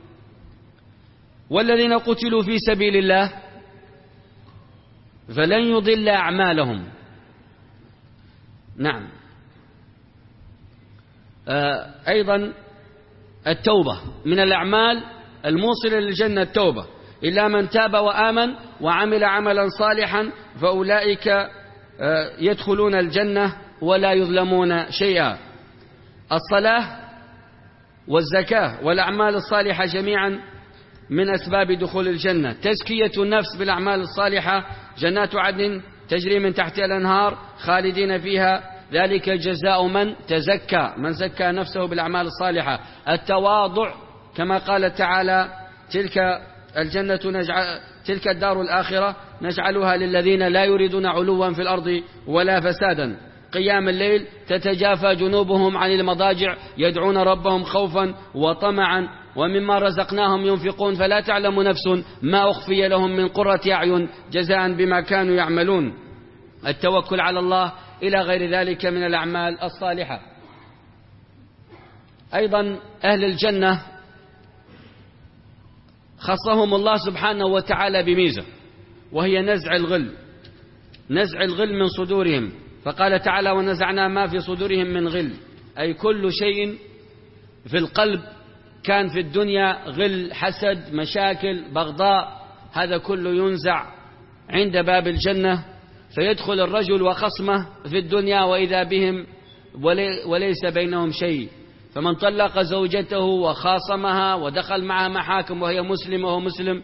والذين قتلوا في سبيل الله فلن يضل أعمالهم نعم. أيضا التوبة من الأعمال الموصلة للجنة، التوبة، إلا من تاب وآمن وعمل عملا صالحا فأولئك يدخلون الجنة ولا يظلمون شيئا. الصلاة والزكاة والأعمال الصالحة جميعا من أسباب دخول الجنة. تزكية النفس بالأعمال الصالحة، جنات عدن تجري من تحتها الأنهار خالدين فيها، ذلك جزاء من تزكى، من زكى نفسه بالأعمال الصالحة. التواضع كما قال تعالى: تلك الجنة نجعل تلك الدار الآخرة نجعلها للذين لا يريدون علوا في الأرض ولا فسادا. قيام الليل تتجافى جنوبهم عن المضاجع يدعون ربهم خوفا وطمعا ومما رزقناهم ينفقون فلا تعلم نفس ما أخفي لهم من قرة أعين جزاء بما كانوا يعملون. التوكل على الله إلى غير ذلك من الأعمال الصالحة. أيضا أهل الجنة خصهم الله سبحانه وتعالى بميزة، وهي نزع الغل، نزع الغل من صدورهم، فقال تعالى: ونزعنا ما في صدورهم من غل، أي كل شيء في القلب كان في الدنيا غل، حسد، مشاكل، بغضاء، هذا كله ينزع عند باب الجنة، فيدخل الرجل وخصمه في الدنيا وإذا بهم وليس بينهم شيء. فمن طلق زوجته وخاصمها ودخل معها محاكم وهي مسلمة وهو مسلم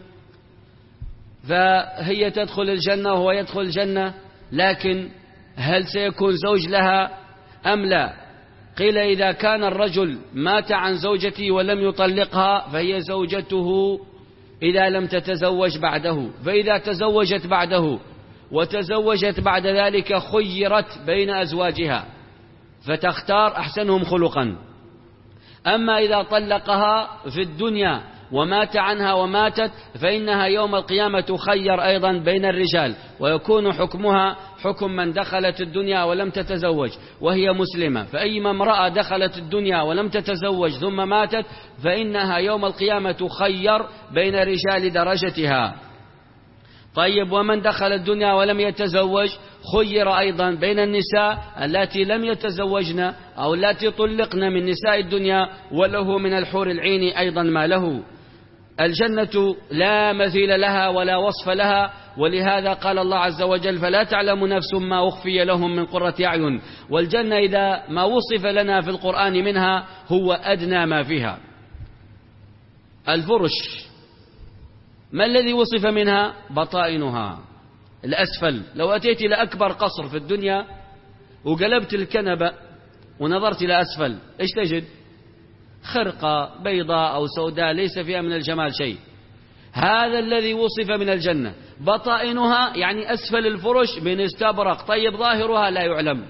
فهي تدخل الجنة وهو يدخل الجنة، لكن هل سيكون زوج لها أم لا؟ قيل: إذا كان الرجل مات عن زوجته ولم يطلقها فهي زوجته إذا لم تتزوج بعده، فإذا تزوجت بعده وتزوجت بعد ذلك خيرت بين أزواجها فتختار أحسنهم خلقا. أما إذا طلقها في الدنيا ومات عنها وماتت فإنها يوم القيامة تخير أيضا بين الرجال، ويكون حكمها حكم من دخلت الدنيا ولم تتزوج وهي مسلمة. فأيما امرأة دخلت الدنيا ولم تتزوج ثم ماتت فإنها يوم القيامة تخير بين رجال درجتها. طيب، ومن دخل الدنيا ولم يتزوج خير أيضا بين النساء التي لم يتزوجن أو التي طلقن من نساء الدنيا، وله من الحور العين أيضا ما له. الجنة لا مثيل لها ولا وصف لها، ولهذا قال الله عز وجل: فلا تعلم نفس ما أخفي لهم من قرة أعين. والجنة إذا ما وصف لنا في القرآن منها هو أدنى ما فيها. الفرش ما الذي وصف منها؟ بطائنها الأسفل. لو أتيت إلى أكبر قصر في الدنيا وقلبت الكنبة ونظرت إلى أسفل إيش تجد؟ خرقة بيضاء أو سوداء ليس فيها من الجمال شيء. هذا الذي وصف من الجنة. بطائنها يعني أسفل الفرش من استبرق. طيب، ظاهرها لا يعلم،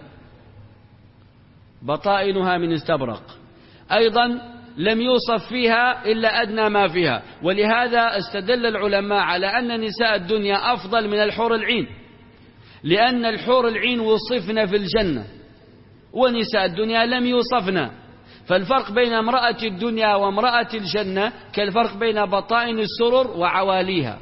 بطائنها من استبرق. أيضا لم يوصف فيها إلا أدنى ما فيها، ولهذا استدل العلماء على أن نساء الدنيا أفضل من الحور العين، لأن الحور العين وصفنا في الجنة ونساء الدنيا لم يوصفنا. فالفرق بين امرأة الدنيا وامرأة الجنة كالفرق بين بطائن السرر وعواليها.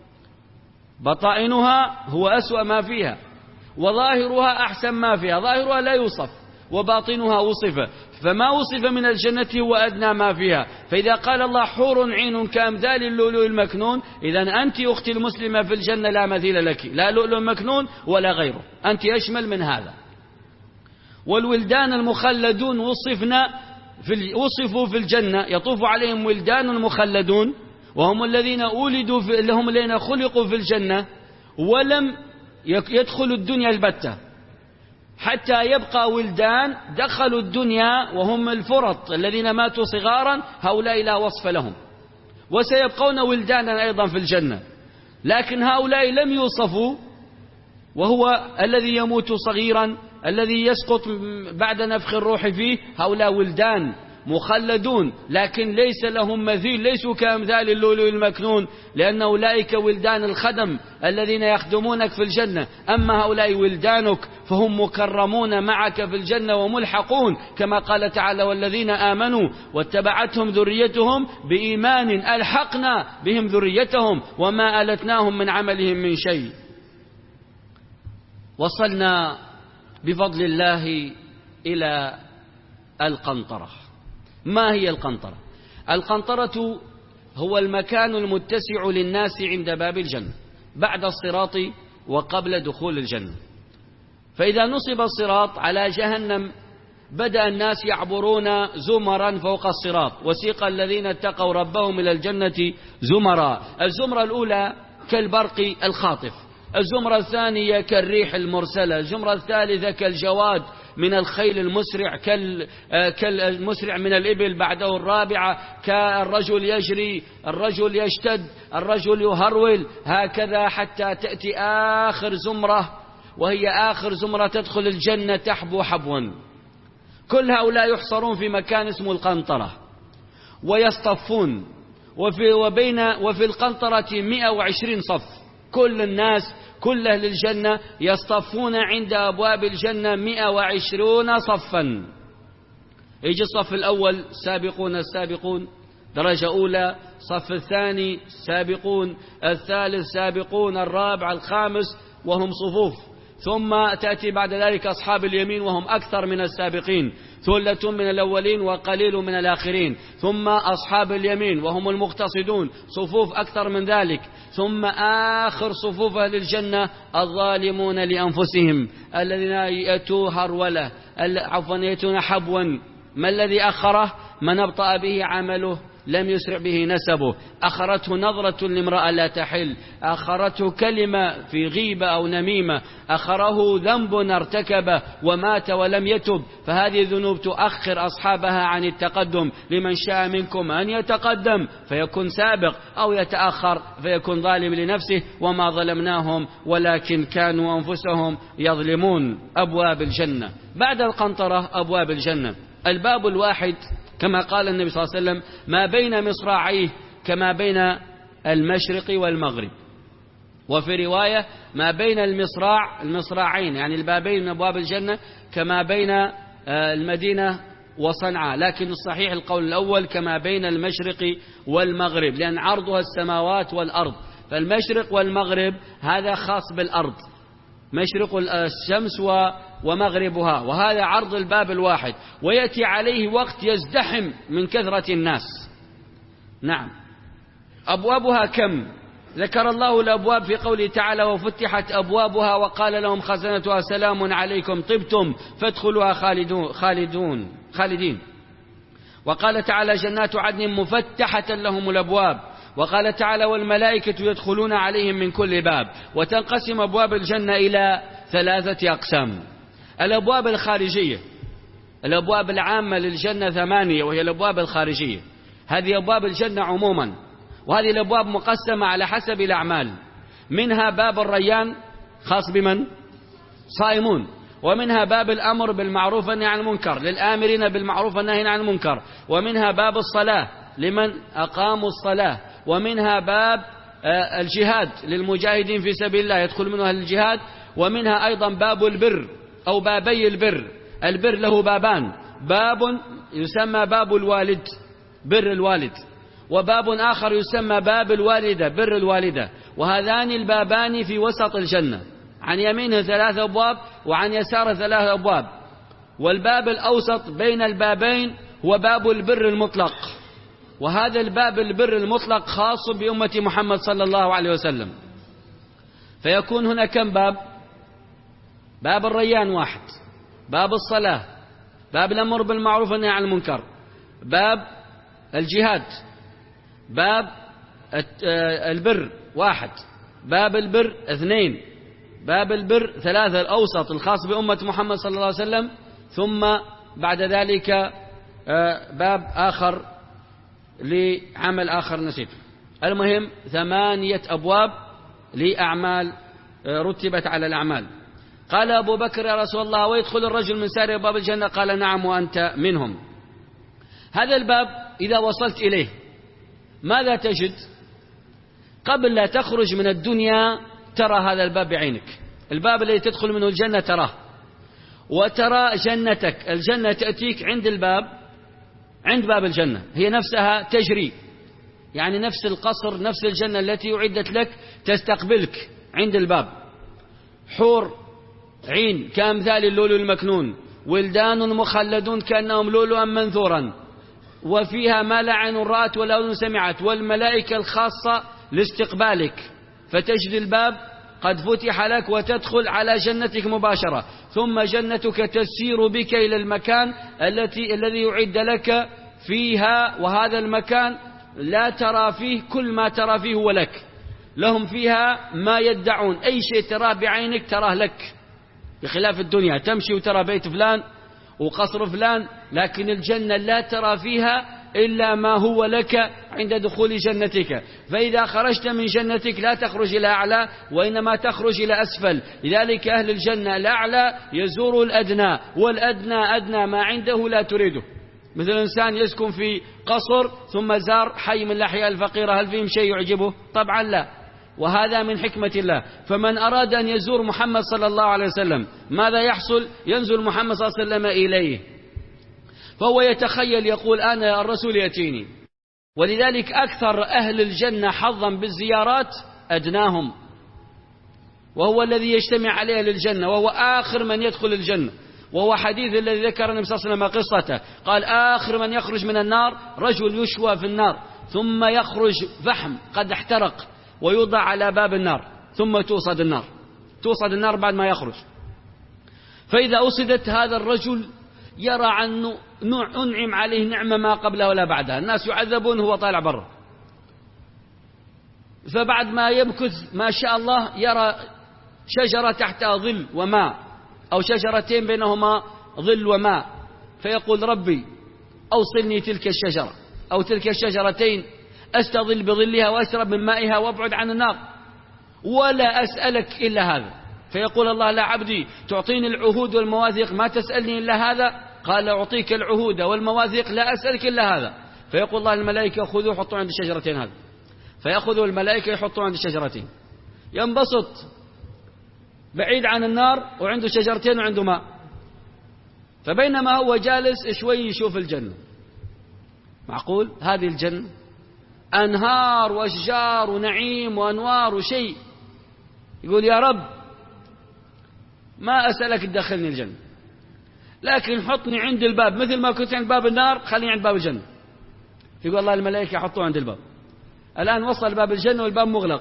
بطائنها هو أسوأ ما فيها، وظاهرها أحسن ما فيها. ظاهرها لا يوصف وباطنها وصف، فما وصف من الجنة هو أدنى ما فيها. فإذا قال الله: حور عين كأمثال اللؤلؤ المكنون، إذن أنت أختي المسلمة في الجنة لا مثيل لك، لا لؤلؤ مكنون ولا غيره، أنت أشمل من هذا. والولدان المخلدون وصفنا في وصفوا في الجنة، يطوف عليهم ولدان مخلدون، وهم الذين ولدوا في هم الذين خلقوا في الجنة ولم يدخلوا الدنيا البتة، حتى يبقى ولدان دخلوا الدنيا وهم الفرط الذين ماتوا صغارا، هؤلاء لا وصف لهم، وسيبقون ولدانا أيضا في الجنة، لكن هؤلاء لم يوصفوا. وهو الذي يموت صغيرا الذي يسقط بعد نفخ الروح فيه، هؤلاء ولدان مخلدون لكن ليس لهم مثيل، ليسوا كأمثال اللؤلؤ المكنون، لأن أولئك ولدان الخدم الذين يخدمونك في الجنة. أما هؤلاء ولدانك فهم مكرمون معك في الجنة وملحقون، كما قال تعالى: والذين آمنوا واتبعتهم ذريتهم بإيمان ألحقنا بهم ذريتهم وما ألتناهم من عملهم من شيء. وصلنا بفضل الله إلى القنطرة. ما هي القنطرة؟ القنطرة هو المكان المتسع للناس عند باب الجنة بعد الصراط وقبل دخول الجنة. فإذا نصب الصراط على جهنم بدأ الناس يعبرون زمرا فوق الصراط، وسيق الذين اتقوا ربهم إلى الجنة زمرا. الزمرة الأولى كالبرق الخاطف، الزمرة الثانية كالريح المرسلة، الزمرة الثالثة كالجواد من الخيل المسرع، كالمسرع من الإبل، بعده الرابعة كالرجل يجري، الرجل يشتد، الرجل يهرول، هكذا حتى تأتي آخر زمرة، وهي آخر زمرة تدخل الجنة تحبو حبوا. كل هؤلاء يحصرون في مكان اسمه القنطرة ويصطفون، وفي, وبين وفي القنطرة مئة وعشرين صف، كل الناس كل أهل الجنة يصطفون عند أبواب الجنة مئة وعشرون صفا. يجي الصف الأول سابقون السابقون درجة أولى، صف الثاني سابقون، الثالث سابقون، الرابع، الخامس، وهم صفوف. ثم تأتي بعد ذلك أصحاب اليمين وهم أكثر من السابقين، ثلة من الأولين وقليل من الآخرين. ثم أصحاب اليمين وهم المقتصدون، صفوف أكثر من ذلك. ثم آخر صفوف أهل الجنة الظالمون لأنفسهم الذين يأتوا هرولة، عفوا يأتون حبوا. ما الذي أخره؟ من أبطأ به عمله لم يسرع به نسبه، أخرته نظرة لامرأة لا تحل، أخرته كلمة في غيبة أو نميمة، أخره ذنب ارتكبه ومات ولم يتب. فهذه الذنوب تؤخر أصحابها عن التقدم. لمن شاء منكم أن يتقدم فيكون سابق، أو يتأخر فيكون ظالم لنفسه. وما ظلمناهم ولكن كانوا أنفسهم يظلمون. أبواب الجنة بعد القنطرة أبواب الجنة. الباب الواحد كما قال النبي صلى الله عليه وسلم ما بين مصراعيه كما بين المشرق والمغرب، وفي رواية ما بين المصراع المصراعين يعني البابين من أبواب الجنة كما بين المدينة وصنعاء، لكن الصحيح القول الأول كما بين المشرق والمغرب، لأن عرضها السماوات والأرض. فالمشرق والمغرب هذا خاص بالأرض، مشرق الشمس ومغربها، وهذا عرض الباب الواحد. ويأتي عليه وقت يزدحم من كثرة الناس. نعم. أبوابها كم؟ ذكر الله الأبواب في قوله تعالى وفتحت أبوابها وقال لهم خزنتها سلام عليكم طبتم فادخلوها خالدون خالدون خالدين. وقال تعالى جنات عدن مفتحة لهم الأبواب. وقال تعالى والملائكة يدخلون عليهم من كل باب. وتنقسم أبواب الجنة إلى ثلاثة أقسام. الأبواب الخارجية، الأبواب العامة للجنة ثمانية، وهي الأبواب الخارجية. هذه أبواب الجنة عموما، وهذه الأبواب مقسمة على حسب الأعمال. منها باب الريان خاص بمن؟ صائمون. ومنها باب الأمر بالمعروف والنهي عن المنكر للآمرين بالمعروف والنهي عن المنكر. ومنها باب الصلاة لمن أقاموا الصلاة. ومنها باب الجهاد للمجاهدين في سبيل الله يدخل منه أهل الجهاد. ومنها أيضا باب البر أو بابي البر. البر له بابان، باب يسمى باب الوالد بر الوالد، وباب آخر يسمى باب الوالدة بر الوالدة. وهذان البابان في وسط الجنة، عن يمينه ثلاث أبواب وعن يساره ثلاث أبواب. والباب الأوسط بين البابين هو باب البر المطلق، وهذا الباب البر المطلق خاص بأمة محمد صلى الله عليه وسلم. فيكون هنا كم باب؟ باب الريان واحد، باب الصلاة، باب الأمر بالمعروف والنهي عن المنكر، باب الجهاد، باب البر واحد، باب البر اثنين، باب البر ثلاثة الأوسط الخاص بأمة محمد صلى الله عليه وسلم. ثم بعد ذلك باب آخر لعمل آخر نسيت. المهم ثمانية أبواب لأعمال رتبت على الأعمال. قال أبو بكر يا رسول الله ويدخل الرجل من سائر أبواب الجنة؟ قال نعم وأنت منهم. هذا الباب إذا وصلت إليه ماذا تجد؟ قبل لا تخرج من الدنيا ترى هذا الباب بعينك، الباب الذي تدخل منه الجنة تراه، وترى جنتك، الجنة تأتيك عند الباب، عند باب الجنة هي نفسها تجري، يعني نفس القصر نفس الجنة التي أعدت لك تستقبلك عند الباب. حور عين كأمثال اللؤلؤ المكنون، ولدان مخلدون كأنهم لؤلؤا منثورا، وفيها ما لا عين رأت ولا أذن سمعت، والملائكة الخاصة لاستقبالك، فتجد الباب قد فتح لك وتدخل على جنتك مباشرة، ثم جنتك تسير بك إلى المكان التي الذي يعد لك فيها، وهذا المكان لا ترى فيه كل ما ترى فيه هو لك. لهم فيها ما يدعون، أي شيء تراه بعينك تراه لك، بخلاف الدنيا تمشي وترى بيت فلان وقصر فلان، لكن الجنة لا ترى فيها إلا ما هو لك عند دخول جنتك. فإذا خرجت من جنتك لا تخرج إلى أعلى، وإنما تخرج إلى أسفل. لذلك أهل الجنة الأعلى يزور الأدنى، والأدنى أدنى ما عنده لا تريده. مثل إنسان يسكن في قصر ثم زار حي من الأحياء الفقيرة، هل فيهم شيء يعجبه؟ طبعا لا، وهذا من حكمة الله. فمن أراد أن يزور محمد صلى الله عليه وسلم ماذا يحصل؟ ينزل محمد صلى الله عليه وسلم إليه، فهو يتخيل يقول أنا الرسول يأتيني. ولذلك أكثر أهل الجنة حظا بالزيارات أدناهم، وهو الذي يجتمع عليه للجنة، وهو آخر من يدخل الجنة. وهو حديث الذي ذكر النبي صلى الله عليه وسلم قصته، قال آخر من يخرج من النار رجل يشوى في النار، ثم يخرج فحم قد احترق ويوضع على باب النار، ثم توصد النار توصد النار بعد ما يخرج. فإذا أصدت هذا الرجل يرى عنه أنعم عليه نعمة ما قبله ولا بعدها، الناس يعذبون هو طالع برا. فبعد ما يمكث ما شاء الله يرى شجرة تحتها ظل وماء، أو شجرتين بينهما ظل وماء، فيقول ربي أوصلني تلك الشجرة أو تلك الشجرتين أستظل بظلها وأشرب من مائها وأبعد عن النار، ولا أسألك إلا هذا. فيقول الله لا عبدي تعطيني العهود والمواثيق ما تسألني إلا هذا؟ قال أعطيك العهود والمواثيق لا أسألك إلا هذا. فيقول الله الملائكة خذوا حطوا عند الشجرتين هذا، فيأخذوا الملائكة يحطوا عند الشجرتين، ينبسط بعيد عن النار وعنده شجرتين وعنده ماء. فبينما هو جالس شوي يشوف الجنة، معقول هذه الجنة أنهار وأشجار ونعيم وأنوار وشيء، يقول يا رب ما أسألك تدخلني الجنة، لكن حطني عند الباب مثل ما كنت عند باب النار، خليني عند باب الجنة. يقول الله الملائكة حطوه عند الباب، الآن وصل باب الجنة والباب مغلق.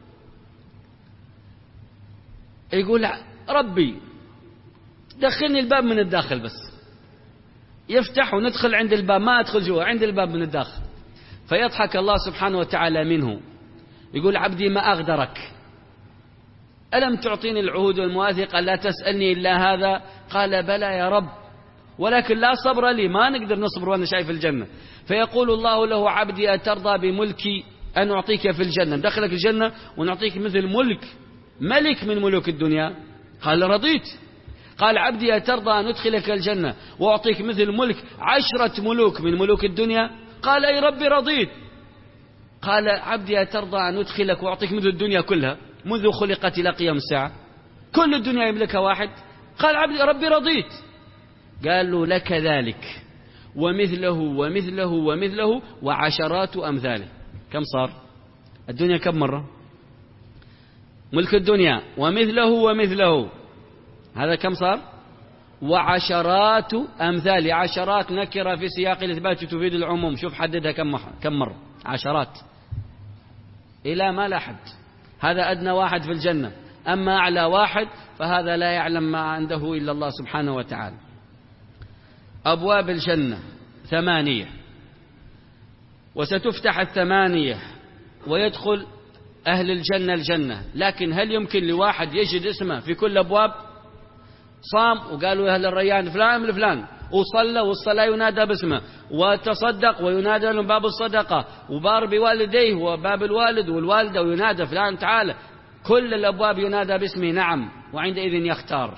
يقول ربي دخلني الباب من الداخل بس، يفتح وندخل عند الباب، ما أدخل جوا، عند الباب من الداخل. فيضحك الله سبحانه وتعالى منه، يقول عبدي ما أغدرك، ألم تعطيني العهود والمواثيق لا تسألني إلا هذا؟ قال بلى يا رب، ولكن لا صبر لي، ما نقدر نصبر وأنا شايف الجنة. فيقول الله له عبدي أترضى بملكي أن أعطيك في الجنة، ندخلك الجنة ونعطيك مثل ملك ملك من ملوك الدنيا؟ قال رضيت. قال عبدي أترضى أن أدخلك الجنة وأعطيك مثل ملك عشرة ملوك من ملوك الدنيا؟ قال أي ربي رضيت. قال عبدي أترضى أن أدخلك وأعطيك مثل الدنيا كلها منذ خلقت إلى قيام الساعة، كل الدنيا يملكها واحد؟ قال عبدي ربي رضيت. قال له لك ذلك ومثله ومثله ومثله وعشرات أمثاله. كم صار الدنيا؟ كم مرة ملك الدنيا ومثله ومثله، هذا كم صار؟ وعشرات أمثال. عشرات نكرة في سياق الإثبات تفيد العموم، شوف حددها كم كم مرة، عشرات إلى ما لا حد. هذا أدنى واحد في الجنة، أما أعلى واحد فهذا لا يعلم ما عنده إلا الله سبحانه وتعالى. أبواب الجنة ثمانية، وستفتح الثمانية ويدخل أهل الجنة الجنة. لكن هل يمكن لواحد يجد اسمه في كل أبواب؟ صام وقالوا أهل الريان فلان من فلان، وصلى والصلاة ينادى باسمه، وتصدق وينادى لهم باب الصدقة، وبار بوالديه وباب الوالد والوالدة وينادى فلان تعالى، كل الأبواب ينادى باسمه. نعم، وعندئذ يختار.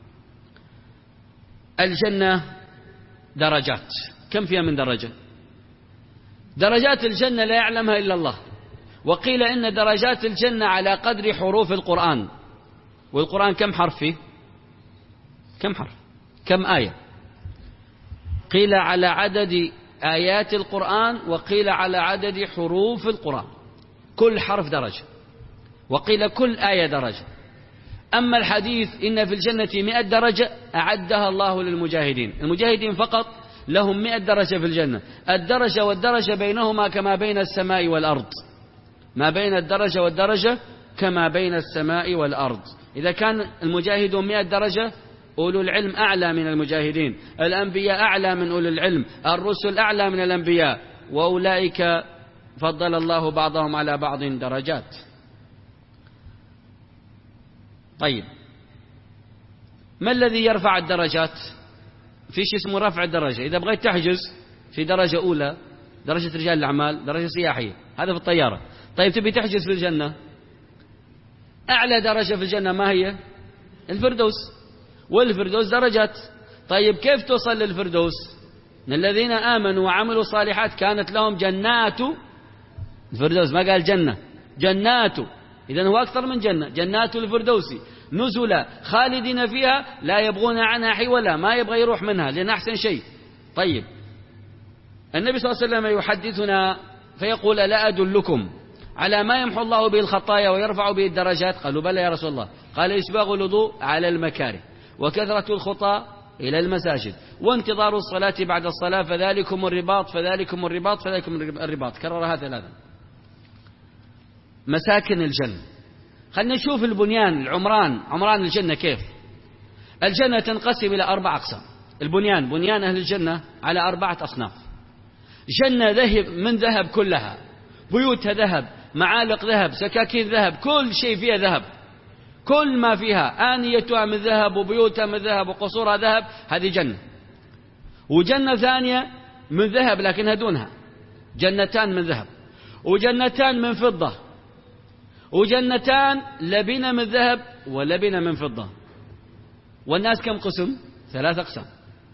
الجنة درجات، كم فيها من درجة؟ درجات الجنة لا يعلمها إلا الله. وقيل إن درجات الجنة على قدر حروف القرآن. والقرآن كم حرف فيه؟ كم حرف؟ كم آية؟ قيل على عدد آيات القرآن، وقيل على عدد حروف القرآن، كل حرف درجة، وقيل كل آية درجة. أما الحديث إن في الجنة مئة درجة أعدها الله للمجاهدين، المجاهدين فقط لهم مئة درجة في الجنة. الدرجة والدرجة بينهما كما بين السماء والأرض، ما بين الدرجة والدرجة كما بين السماء والأرض. إذا كان المجاهدون مئة درجة، أولو العلم أعلى من المجاهدين، الأنبياء أعلى من أولو العلم، الرسل أعلى من الأنبياء، وأولئك فضل الله بعضهم على بعض درجات. طيب، ما الذي يرفع الدرجات؟ فيش اسمه رفع الدرجة. إذا بغيت تحجز في درجة أولى، درجة رجال الأعمال، درجة سياحية، هذا في الطيارة. طيب تبي تحجز في الجنة، أعلى درجة في الجنة ما هي؟ الفردوس، والفردوس درجات. طيب كيف توصل للفردوس؟ من الذين آمنوا وعملوا صالحات كانت لهم جنات الفردوس، ما قال جنة، جنات، إذن هو أكثر من جنة، جنات الفردوس نزلا خالدين فيها لا يبغون عنها حولا، ما يبغى يروح منها لأن أحسن شيء. طيب النبي صلى الله عليه وسلم يحدثنا فيقول: ألا أدلكم على ما يمحو الله به الخطايا ويرفع به الدرجات؟ قالوا: بلى يا رسول الله. قال: إسباغ الوضوء على المكاره، وكثرة الخطى إلى المساجد، وانتظار الصلاة بعد الصلاة، فذلكم الرباط فذلكم الرباط فذلكم الرباط. كررها ثلاثا. مساكن الجنة، خلنا نشوف البنيان، العمران، عمران الجنة كيف. الجنة تنقسم إلى أربع أقسام. البنيان، بنيان أهل الجنة على أربعة أصناف. جنة ذهب من ذهب كلها، بيوتها ذهب، معالق ذهب، سكاكين ذهب، كل شيء فيها ذهب، كل ما فيها، آنيتها من ذهب وبيوتها من ذهب وقصورها ذهب، هذه جنة. وجنة ثانية من ذهب لكنها دونها، جنتان من ذهب، وجنتان من فضة، وجنتان لبنة من ذهب ولبنة من فضة. والناس كم قسم؟ ثلاث أقسام.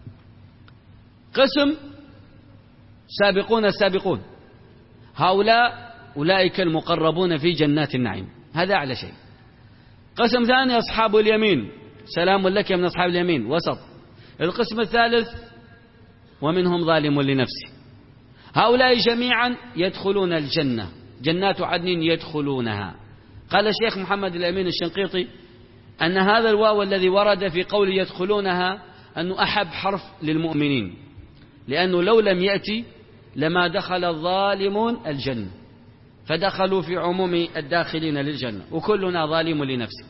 قسم سابقون السابقون، هؤلاء أولئك المقربون في جنات النعيم، هذا أعلى شيء. قسم ثاني أصحاب اليمين، سلام لك من أصحاب اليمين، وسط. القسم الثالث ومنهم ظالم لنفسه. هؤلاء جميعا يدخلون الجنة، جنات عدن يدخلونها. قال الشيخ محمد الأمين الشنقيطي أن هذا الواو الذي ورد في قول يدخلونها أنه أحب حرف للمؤمنين، لأنه لو لم يأتي لما دخل الظالمون الجنة، فدخلوا في عموم الداخلين للجنة، وكلنا ظالم لنفسه.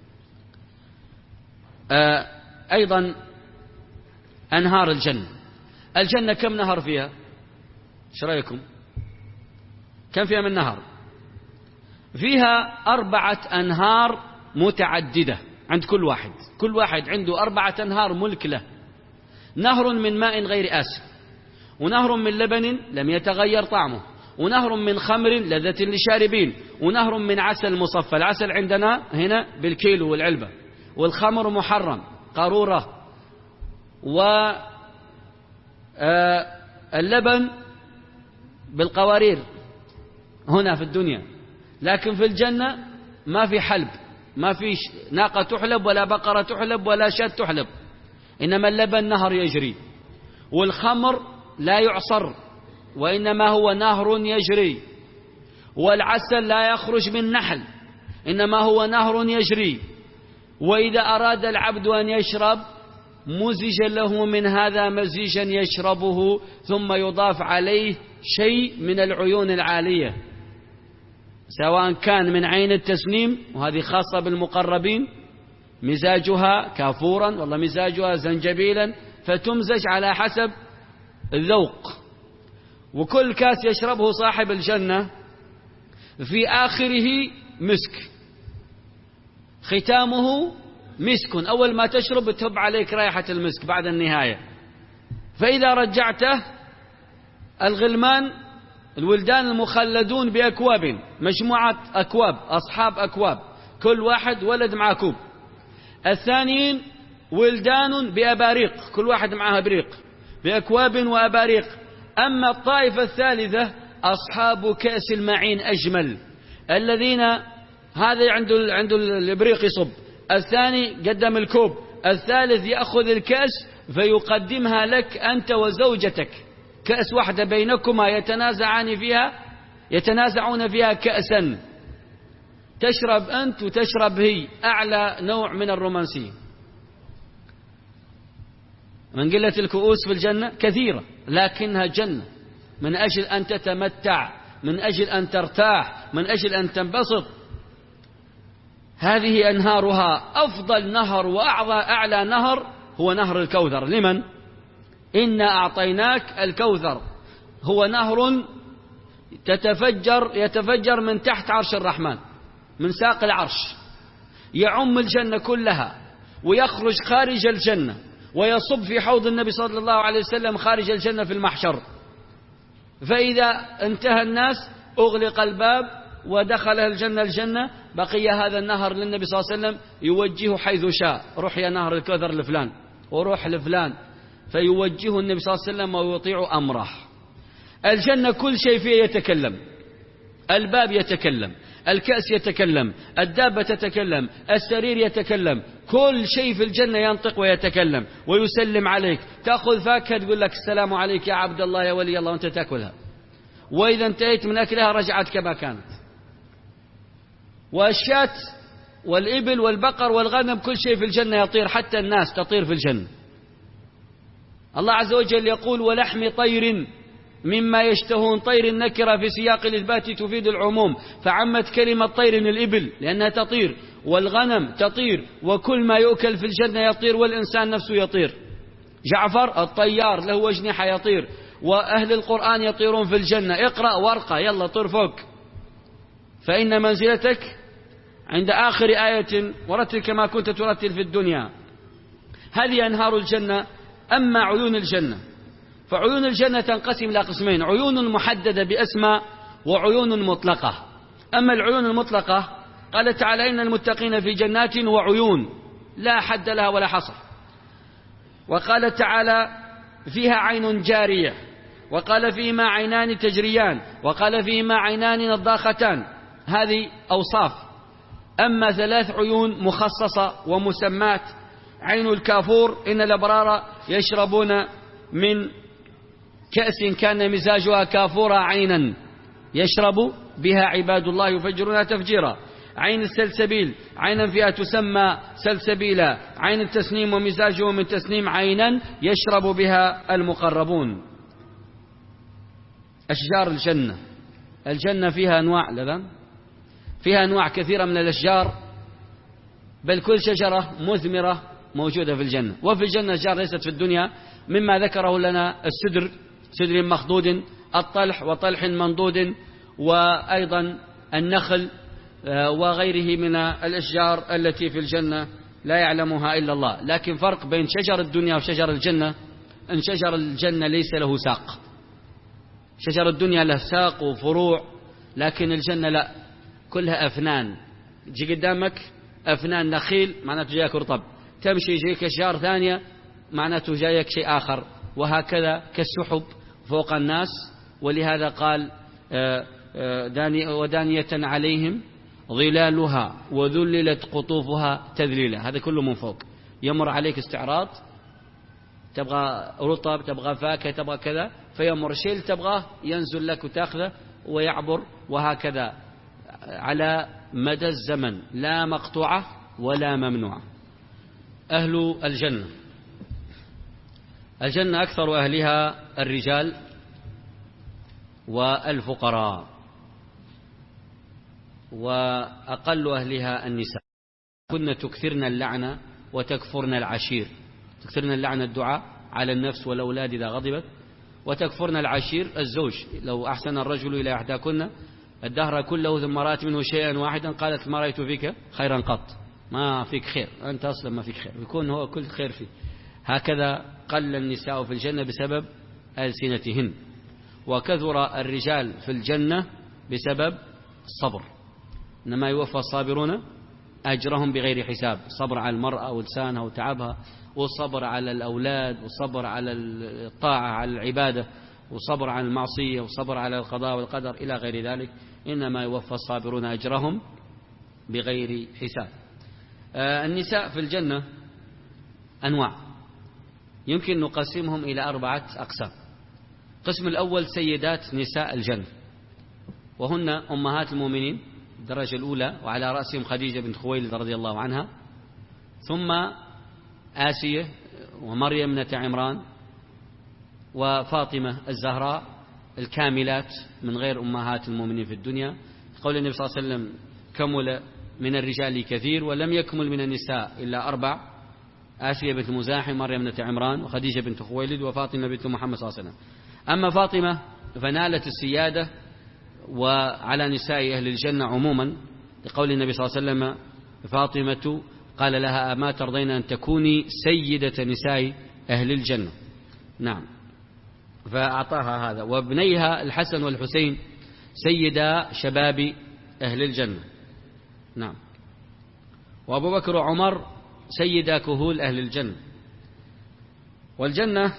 آه أيضا أنهار الجنة، الجنة كم نهر فيها؟ ايش رأيكم؟ كم فيها من نهر؟ فيها أربعة أنهار متعددة عند كل واحد، كل واحد عنده أربعة أنهار ملك له. نهر من ماء غير آسن، ونهر من لبن لم يتغير طعمه، ونهر من خمر لذة للشاربين، ونهر من عسل مصفى. العسل عندنا هنا بالكيلو والعلبة، والخمر محرم قارورة، واللبن بالقوارير هنا في الدنيا. لكن في الجنة ما في حلب، ما في ناقة تحلب ولا بقرة تحلب ولا شاة تحلب، إنما اللبن نهر يجري، والخمر لا يعصر وإنما هو نهر يجري، والعسل لا يخرج من نحل إنما هو نهر يجري. وإذا أراد العبد أن يشرب مزج له من هذا مزيجا يشربه، ثم يضاف عليه شيء من العيون العالية، سواء كان من عين التسنيم، وهذه خاصة بالمقربين، مزاجها كافورا والله مزاجها زنجبيلا، فتمزج على حسب الذوق. وكل كاس يشربه صاحب الجنة في آخره مسك، ختامه مسك، أول ما تشرب تهب عليك رائحة المسك بعد النهاية. فإذا رجعته الغلمان الولدان المخلدون بأكواب، مجموعة أكواب، أصحاب أكواب، كل واحد ولد مع كوب. الثانيين ولدان بأباريق، كل واحد معها بريق، بأكواب وأباريق. أما الطائفة الثالثة أصحاب كأس المعين أجمل، الذين هذا عنده عنده البريق يصب، الثاني قدم الكوب، الثالث يأخذ الكأس فيقدمها لك أنت وزوجتك، كأس واحدة بينكما يتنازعان فيها، يتنازعون فيها كأسا. تشرب أنت وتشرب هي، أعلى نوع من الرومانسية. من قلة الكؤوس في الجنة كثيرة، لكنها جنة من أجل أن تتمتع، من أجل أن ترتاح، من أجل أن تنبسط. هذه أنهارها. أفضل نهر وأعلى نهر هو نهر الكوثر. لمن؟ إنا أعطيناك الكوثر، هو نهر تتفجر يتفجر من تحت عرش الرحمن، من ساق العرش، يعم الجنة كلها ويخرج خارج الجنة ويصب في حوض النبي صلى الله عليه وسلم خارج الجنة في المحشر. فإذا انتهى الناس أغلق الباب ودخل الجنة الجنة، بقي هذا النهر للنبي صلى الله عليه وسلم يوجهه حيث شاء. روح يا نهر الكوثر لفلان وروح لفلان، فيوجهه النبي صلى الله عليه وسلم ويطيع أمره. الجنة كل شيء فيه يتكلم، الباب يتكلم، الكأس يتكلم، الدابة تتكلم، السرير يتكلم، كل شيء في الجنة ينطق ويتكلم ويسلم عليك. تأخذ فاكهة تقول لك السلام عليك يا عبد الله يا ولي الله، وانت تأكلها، وإذا انتهيت من أكلها رجعت كما كانت. والشاة والإبل والبقر والغنم كل شيء في الجنة يطير، حتى الناس تطير في الجنة. الله عز وجل يقول ولحم طير مما يشتهون. طير النكرة في سياق الإثبات تفيد العموم، فعمت كلمة طير الإبل لأنها تطير، والغنم تطير، وكل ما يؤكل في الجنة يطير، والإنسان نفسه يطير. جعفر الطيار له أجنحة يطير، وأهل القرآن يطيرون في الجنة. اقرأ ورقة يلا طير فوق، فإن منزلتك عند آخر آية، ورتل كما كنت ترتل في الدنيا. هذه أنهار الجنة. أما عيون الجنة فعيون الجنة تنقسم إلى قسمين: عيون محددة بأسماء، وعيون مطلقة. أما العيون المطلقة قال تعالى إن المتقين في جنات وعيون لا حد لها ولا حصر. وقال تعالى فيها عين جارية، وقال فيهما عينان تجريان، وقال فيهما عينان نضاختان. هذه أوصاف. أما ثلاث عيون مخصصة ومسمات: عين الكافور إن الأبرار يشربون من كأس كان مزاجها كافورا عينا يشرب بها عباد الله يفجرونها تفجيرا. عين السلسبيل عينا فيها تسمى سلسبيلا. عين التسنيم ومزاجه من تسنيم عينا يشرب بها المقربون. أشجار الجنة. الجنة فيها أنواع لذا فيها أنواع كثيرة من الأشجار، بل كل شجرة مثمرة موجودة في الجنة. وفي الجنة أشجار ليست في الدنيا، مما ذكره لنا السدر، سدر مخضود، الطلح وطلح منضود، وأيضا النخل وغيره من الأشجار التي في الجنة لا يعلمها إلا الله. لكن فرق بين شجر الدنيا وشجر الجنة أن شجر الجنة ليس له ساق. شجر الدنيا له ساق وفروع، لكن الجنة لا، كلها أفنان. تجي قدامك أفنان نخيل معناته جايك رطب، تمشي يجيك أشجار ثانية معناته جايك شيء آخر، وهكذا كالسحب فوق الناس. ولهذا قال ودانية عليهم ظلالها وذللت قطوفها تذليلا. هذا كله من فوق، يمر عليك استعراض، تبغى رطب، تبغى فاكهة، تبغى كذا، فيمر شيء تبغاه ينزل لك وتاخذه ويعبر، وهكذا على مدى الزمن، لا مقطوعة ولا ممنوعة. أهل الجنة. الجنة أكثر أهلها الرجال والفقراء، وأقل أهلها النساء. كن تكثرن اللعنة وتكفرن العشير. تكثرن اللعنة الدعاء على النفس والأولاد إذا غضبت، وتكفرن العشير الزوج. لو أحسن الرجل إلى إحداكن الدهر كله ثم رأت منه شيئا واحدا قالت ما رأيت فيك خيرا قط، ما فيك خير، أنت أصلا ما فيك خير، يكون هو كل خير فيه. هكذا قل النساء في الجنة بسبب ألسنتهن، وكثر الرجال في الجنة بسبب الصبر. إنما يوفى الصابرون أجرهم بغير حساب. صبر على المرأة ولسانها وتعبها، والصبر على الأولاد، والصبر على الطاعة على العبادة، وصبر على المعصية، وصبر على القضاء والقدر إلى غير ذلك. إنما يوفى الصابرون أجرهم بغير حساب. آه النساء في الجنة أنواع، يمكن نقسمهم إلى أربعة أقسام. القسم الأول سيدات نساء الجنة، وهن أمهات المؤمنين الدرجة الأولى، وعلى رأسهم خديجة بنت خويلد رضي الله عنها، ثم آسية ومريم ابنة عمران وفاطمة الزهراء الكاملات من غير أمهات المؤمنين في الدنيا. قول النبي صلى الله عليه وسلم: كمل من الرجال كثير ولم يكمل من النساء إلا أربع: آسية بنت مزاحم، مريم ابنة عمران، وخديجة بنت خويلد، وفاطمة بنت محمد صلى الله عليه وسلم. أما فاطمة فنالت السيادة وعلى نساء أهل الجنة عموما، لقول النبي صلى الله عليه وسلم: فاطمة قال لها: أما ترضين أن تكوني سيدة نساء أهل الجنة؟ نعم، فأعطاها هذا. وابنيها الحسن والحسين سيدا شباب أهل الجنة. نعم. وأبو بكر وعمر سيدا كهول أهل الجنة. والجنة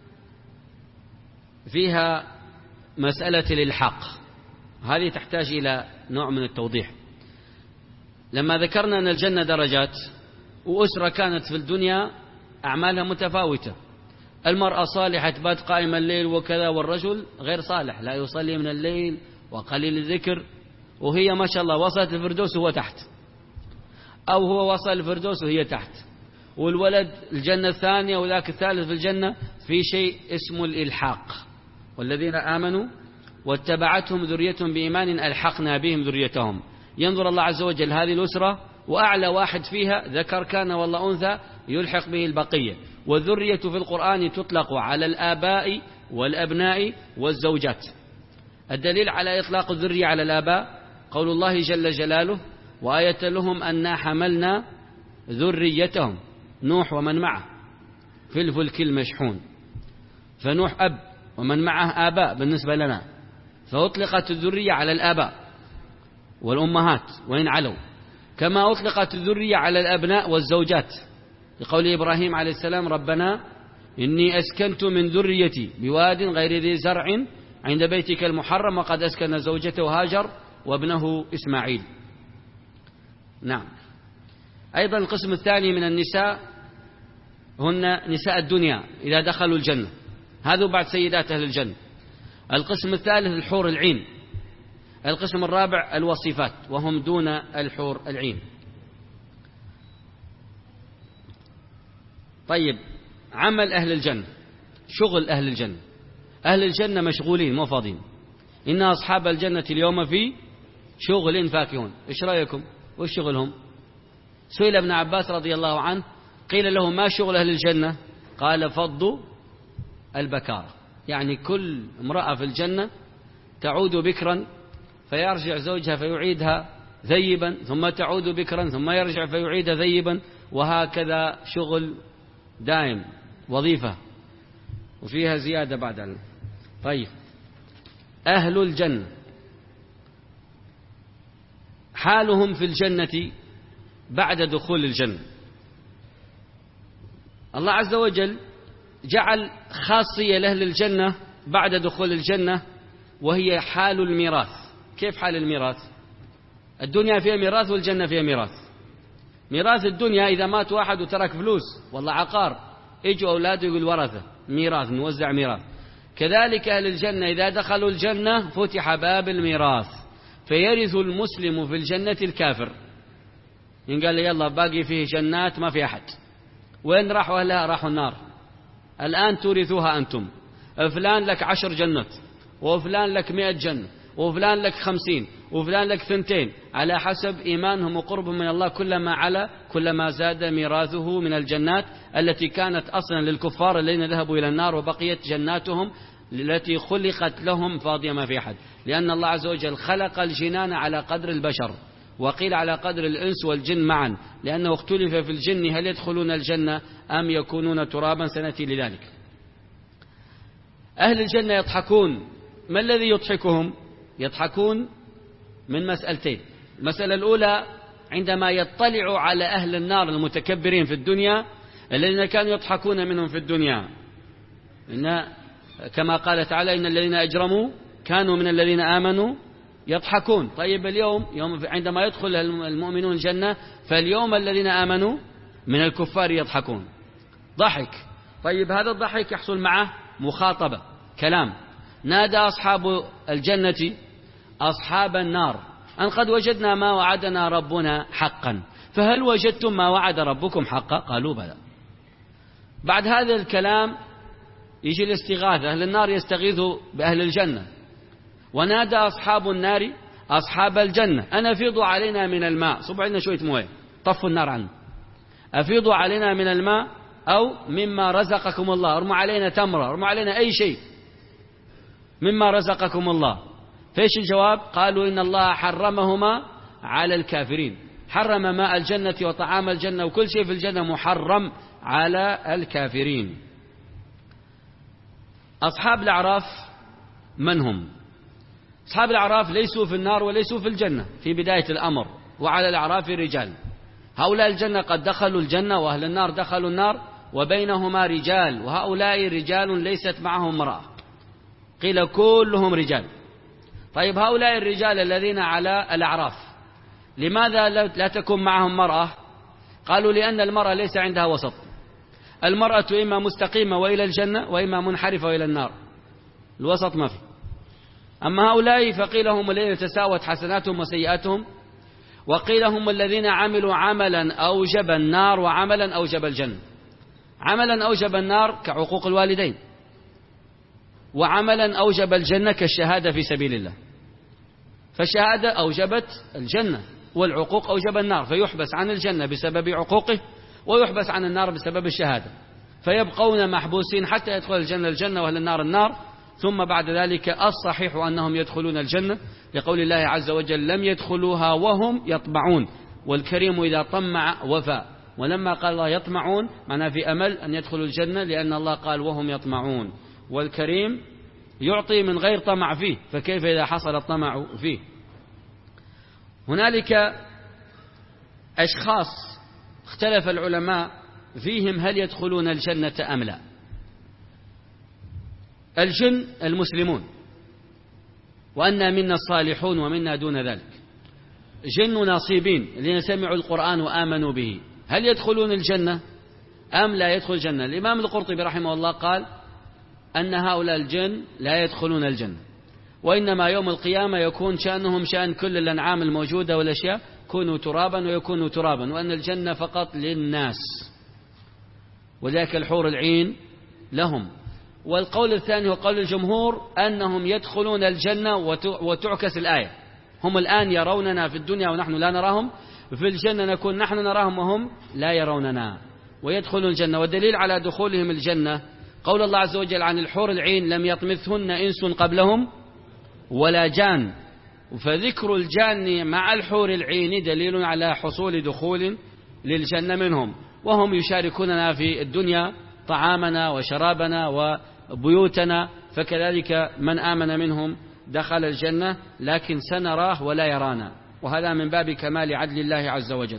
فيها مسألة الإلحاق، هذه تحتاج إلى نوع من التوضيح. لما ذكرنا أن الجنة درجات، وأسرة كانت في الدنيا أعمالها متفاوتة، المرأة صالحة تبات قائمة الليل وكذا، والرجل غير صالح لا يصلي من الليل وقليل الذكر، وهي ما شاء الله وصلت الفردوس وهو تحت، أو هو وصل الفردوس وهي تحت، والولد الجنة الثانية وذاك الثالث في الجنة. في شيء اسمه الإلحاق: والذين آمنوا واتبعتهم ذريتهم بإيمان ألحقنا بهم ذريتهم. ينظر الله عز وجل هذه الأسرة، وأعلى واحد فيها ذكر كان والله أنثى يلحق به البقية. والذرية في القرآن تطلق على الآباء والأبناء والزوجات. الدليل على إطلاق الذرية على الآباء قول الله جل جلاله: وآية لهم أنا حملنا ذريتهم نوح ومن معه في الفلك المشحون. فنوح أب ومن معه آباء بالنسبة لنا، فأطلقت الذرية على الآباء والأمهات وإن علوا، كما أطلقت الذرية على الأبناء والزوجات، لقول إبراهيم عليه السلام: ربنا إني أسكنت من ذريتي بواد غير ذي زرع عند بيتك المحرم وقد أسكن زوجته هاجر وابنه إسماعيل. نعم. أيضا القسم الثاني من النساء هن نساء الدنيا إذا دخلوا الجنة، هذا بعد سيدات أهل الجنة. القسم الثالث الحور العين. القسم الرابع الوصيفات، وهم دون الحور العين. طيب، عمل أهل الجنة، شغل أهل الجنة. أهل الجنة مشغولين مو فاضين. إن أصحاب الجنة اليوم في شغل فاكهون. إيش رأيكم؟ وش شغلهم؟ سئل ابن عباس رضي الله عنه، قيل له: ما شغل أهل الجنة؟ قال: فض البكارة، يعني كل امرأة في الجنة تعود بكرا فيرجع زوجها فيعيدها ذيبا، ثم تعود بكرا ثم يرجع فيعيدها ذيبا، وهكذا شغل دائم، وظيفة وفيها زيادة بعد عنه. طيب، أهل الجنة حالهم في الجنة بعد دخول الجنة. الله عز وجل جعل خاصية لأهل الجنة بعد دخول الجنة، وهي حال الميراث. كيف حال الميراث؟ الدنيا فيها ميراث والجنة فيها ميراث. ميراث الدنيا إذا مات واحد وترك فلوس والله عقار، يجوا أولاده يقول ورثة ميراث، نوزع ميراث. كذلك أهل الجنة إذا دخلوا الجنة فتح باب الميراث، فيرث المسلم في الجنة الكافر. إن قال لي يلا باقي فيه جنات ما في أحد، وين راحوا أهلها؟ راحوا النار. الآن تورثوها أنتم، فلان لك عشر جنات، وفلان لك مئة جنة، وفلان لك خمسين، وفلان لك ثنتين، على حسب إيمانهم وقربهم من الله. كلما علا كلما زاد ميراثه من الجنات التي كانت أصلا للكفار الذين ذهبوا إلى النار، وبقيت جناتهم التي خلقت لهم فاضية ما في أحد، لأن الله عز وجل خلق الجنان على قدر البشر، وقيل على قدر الإنس والجن معا، لأنه اختلف في الجن هل يدخلون الجنة أم يكونون ترابا، سنأتي لذلك. أهل الجنة يضحكون. ما الذي يضحكهم؟ يضحكون من مسألتين. المسألة الأولى عندما يطلعوا على أهل النار المتكبرين في الدنيا الذين كانوا يضحكون منهم في الدنيا، إن كما قال تعالى: إن الذين أجرموا كانوا من الذين آمنوا يضحكون. طيب، اليوم يوم عندما يدخل المؤمنون الجنة، فاليوم الذين آمنوا من الكفار يضحكون. ضحك. طيب، هذا الضحك يحصل معه مخاطبة، كلام. نادى أصحاب الجنة أصحاب النار أن قد وجدنا ما وعدنا ربنا حقا، فهل وجدتم ما وعد ربكم حقا؟ قالوا بلى. بعد هذا الكلام يجي الاستغاثة، أهل النار يستغيثوا بأهل الجنة، ونادى أصحاب النار أصحاب الجنة أن أفيضوا علينا من الماء، صبوا علينا شوية مويه، طفوا النار عنه، أفيضوا علينا من الماء أو مما رزقكم الله، ارموا علينا تمرة، ارموا علينا أي شيء مما رزقكم الله. فإيش الجواب؟ قالوا إن الله حرمهما على الكافرين، حرم ماء الجنة وطعام الجنة وكل شيء في الجنة محرم على الكافرين. أصحاب الأعراف من هم؟ أصحاب الأعراف ليسوا في النار وليسوا في الجنة في بداية الأمر، وعلى الأعراف رجال، هؤلاء الجنة قد دخلوا الجنة وأهل النار دخلوا النار، وبينهما رجال، وهؤلاء رجال ليست معهم امرأة، قيل كلهم رجال. طيب هؤلاء الرجال الذين على الأعراف لماذا لا تكون معهم مرأة؟ قالوا لأن المرأة ليس عندها وسط، المرأة إما مستقيمة وإلى الجنة وإما منحرفة وإلى النار، الوسط ما في. أما هؤلاء فقيل هم الذين تساوت حسناتهم وسيئاتهم، وقيل هم الذين عملوا عملا أوجب النار وعملا أوجب الجنة. عملا أوجب النار كعقوق الوالدين، وعملا أوجب الجنة كالشهادة في سبيل الله. فالشهادة أوجبت الجنة والعقوق أوجب النار، فيحبس عن الجنة بسبب عقوقه ويحبس عن النار بسبب الشهادة، فيبقون محبوسين حتى يدخل الجنة الجنة وأهل النار النار. ثم بعد ذلك الصحيح أنهم يدخلون الجنة لقول الله عز وجل لم يدخلوها وهم يطمعون، والكريم إذا طمع وفى. ولما قال الله يطمعون معناه في أمل أن يدخلوا الجنة، لأن الله قال وهم يطمعون، والكريم يعطي من غير طمع فيه، فكيف إذا حصل الطمع فيه؟ هنالك أشخاص اختلف العلماء فيهم هل يدخلون الجنة أم لا. الجن المسلمون، وأن منا الصالحون ومنا دون ذلك. جن ناصبين الذين سمعوا القرآن وآمنوا به، هل يدخلون الجنة أم لا يدخل الجنة؟ الإمام القرطبي رحمه الله قال أن هؤلاء الجن لا يدخلون الجنة، وإنما يوم القيامة يكون شأنهم شأن كل الأنعام الموجودة والأشياء، كونوا ترابا ويكونوا ترابا، وأن الجنة فقط للناس، وذلك الحور العين لهم. والقول الثاني هو قول الجمهور أنهم يدخلون الجنة وتعكس الآية، هم الآن يروننا في الدنيا ونحن لا نراهم، في الجنة نكون نحن نراهم وهم لا يروننا ويدخلون الجنة. والدليل على دخولهم الجنة قول الله عز وجل عن الحور العين لم يطمثهن إنس قبلهم ولا جان، فذكر الجان مع الحور العين دليل على حصول دخول للجنة منهم، وهم يشاركوننا في الدنيا طعامنا وشرابنا وبيوتنا، فكذلك من آمن منهم دخل الجنة، لكن سنراه ولا يرانا، وهذا من باب كمال عدل الله عز وجل.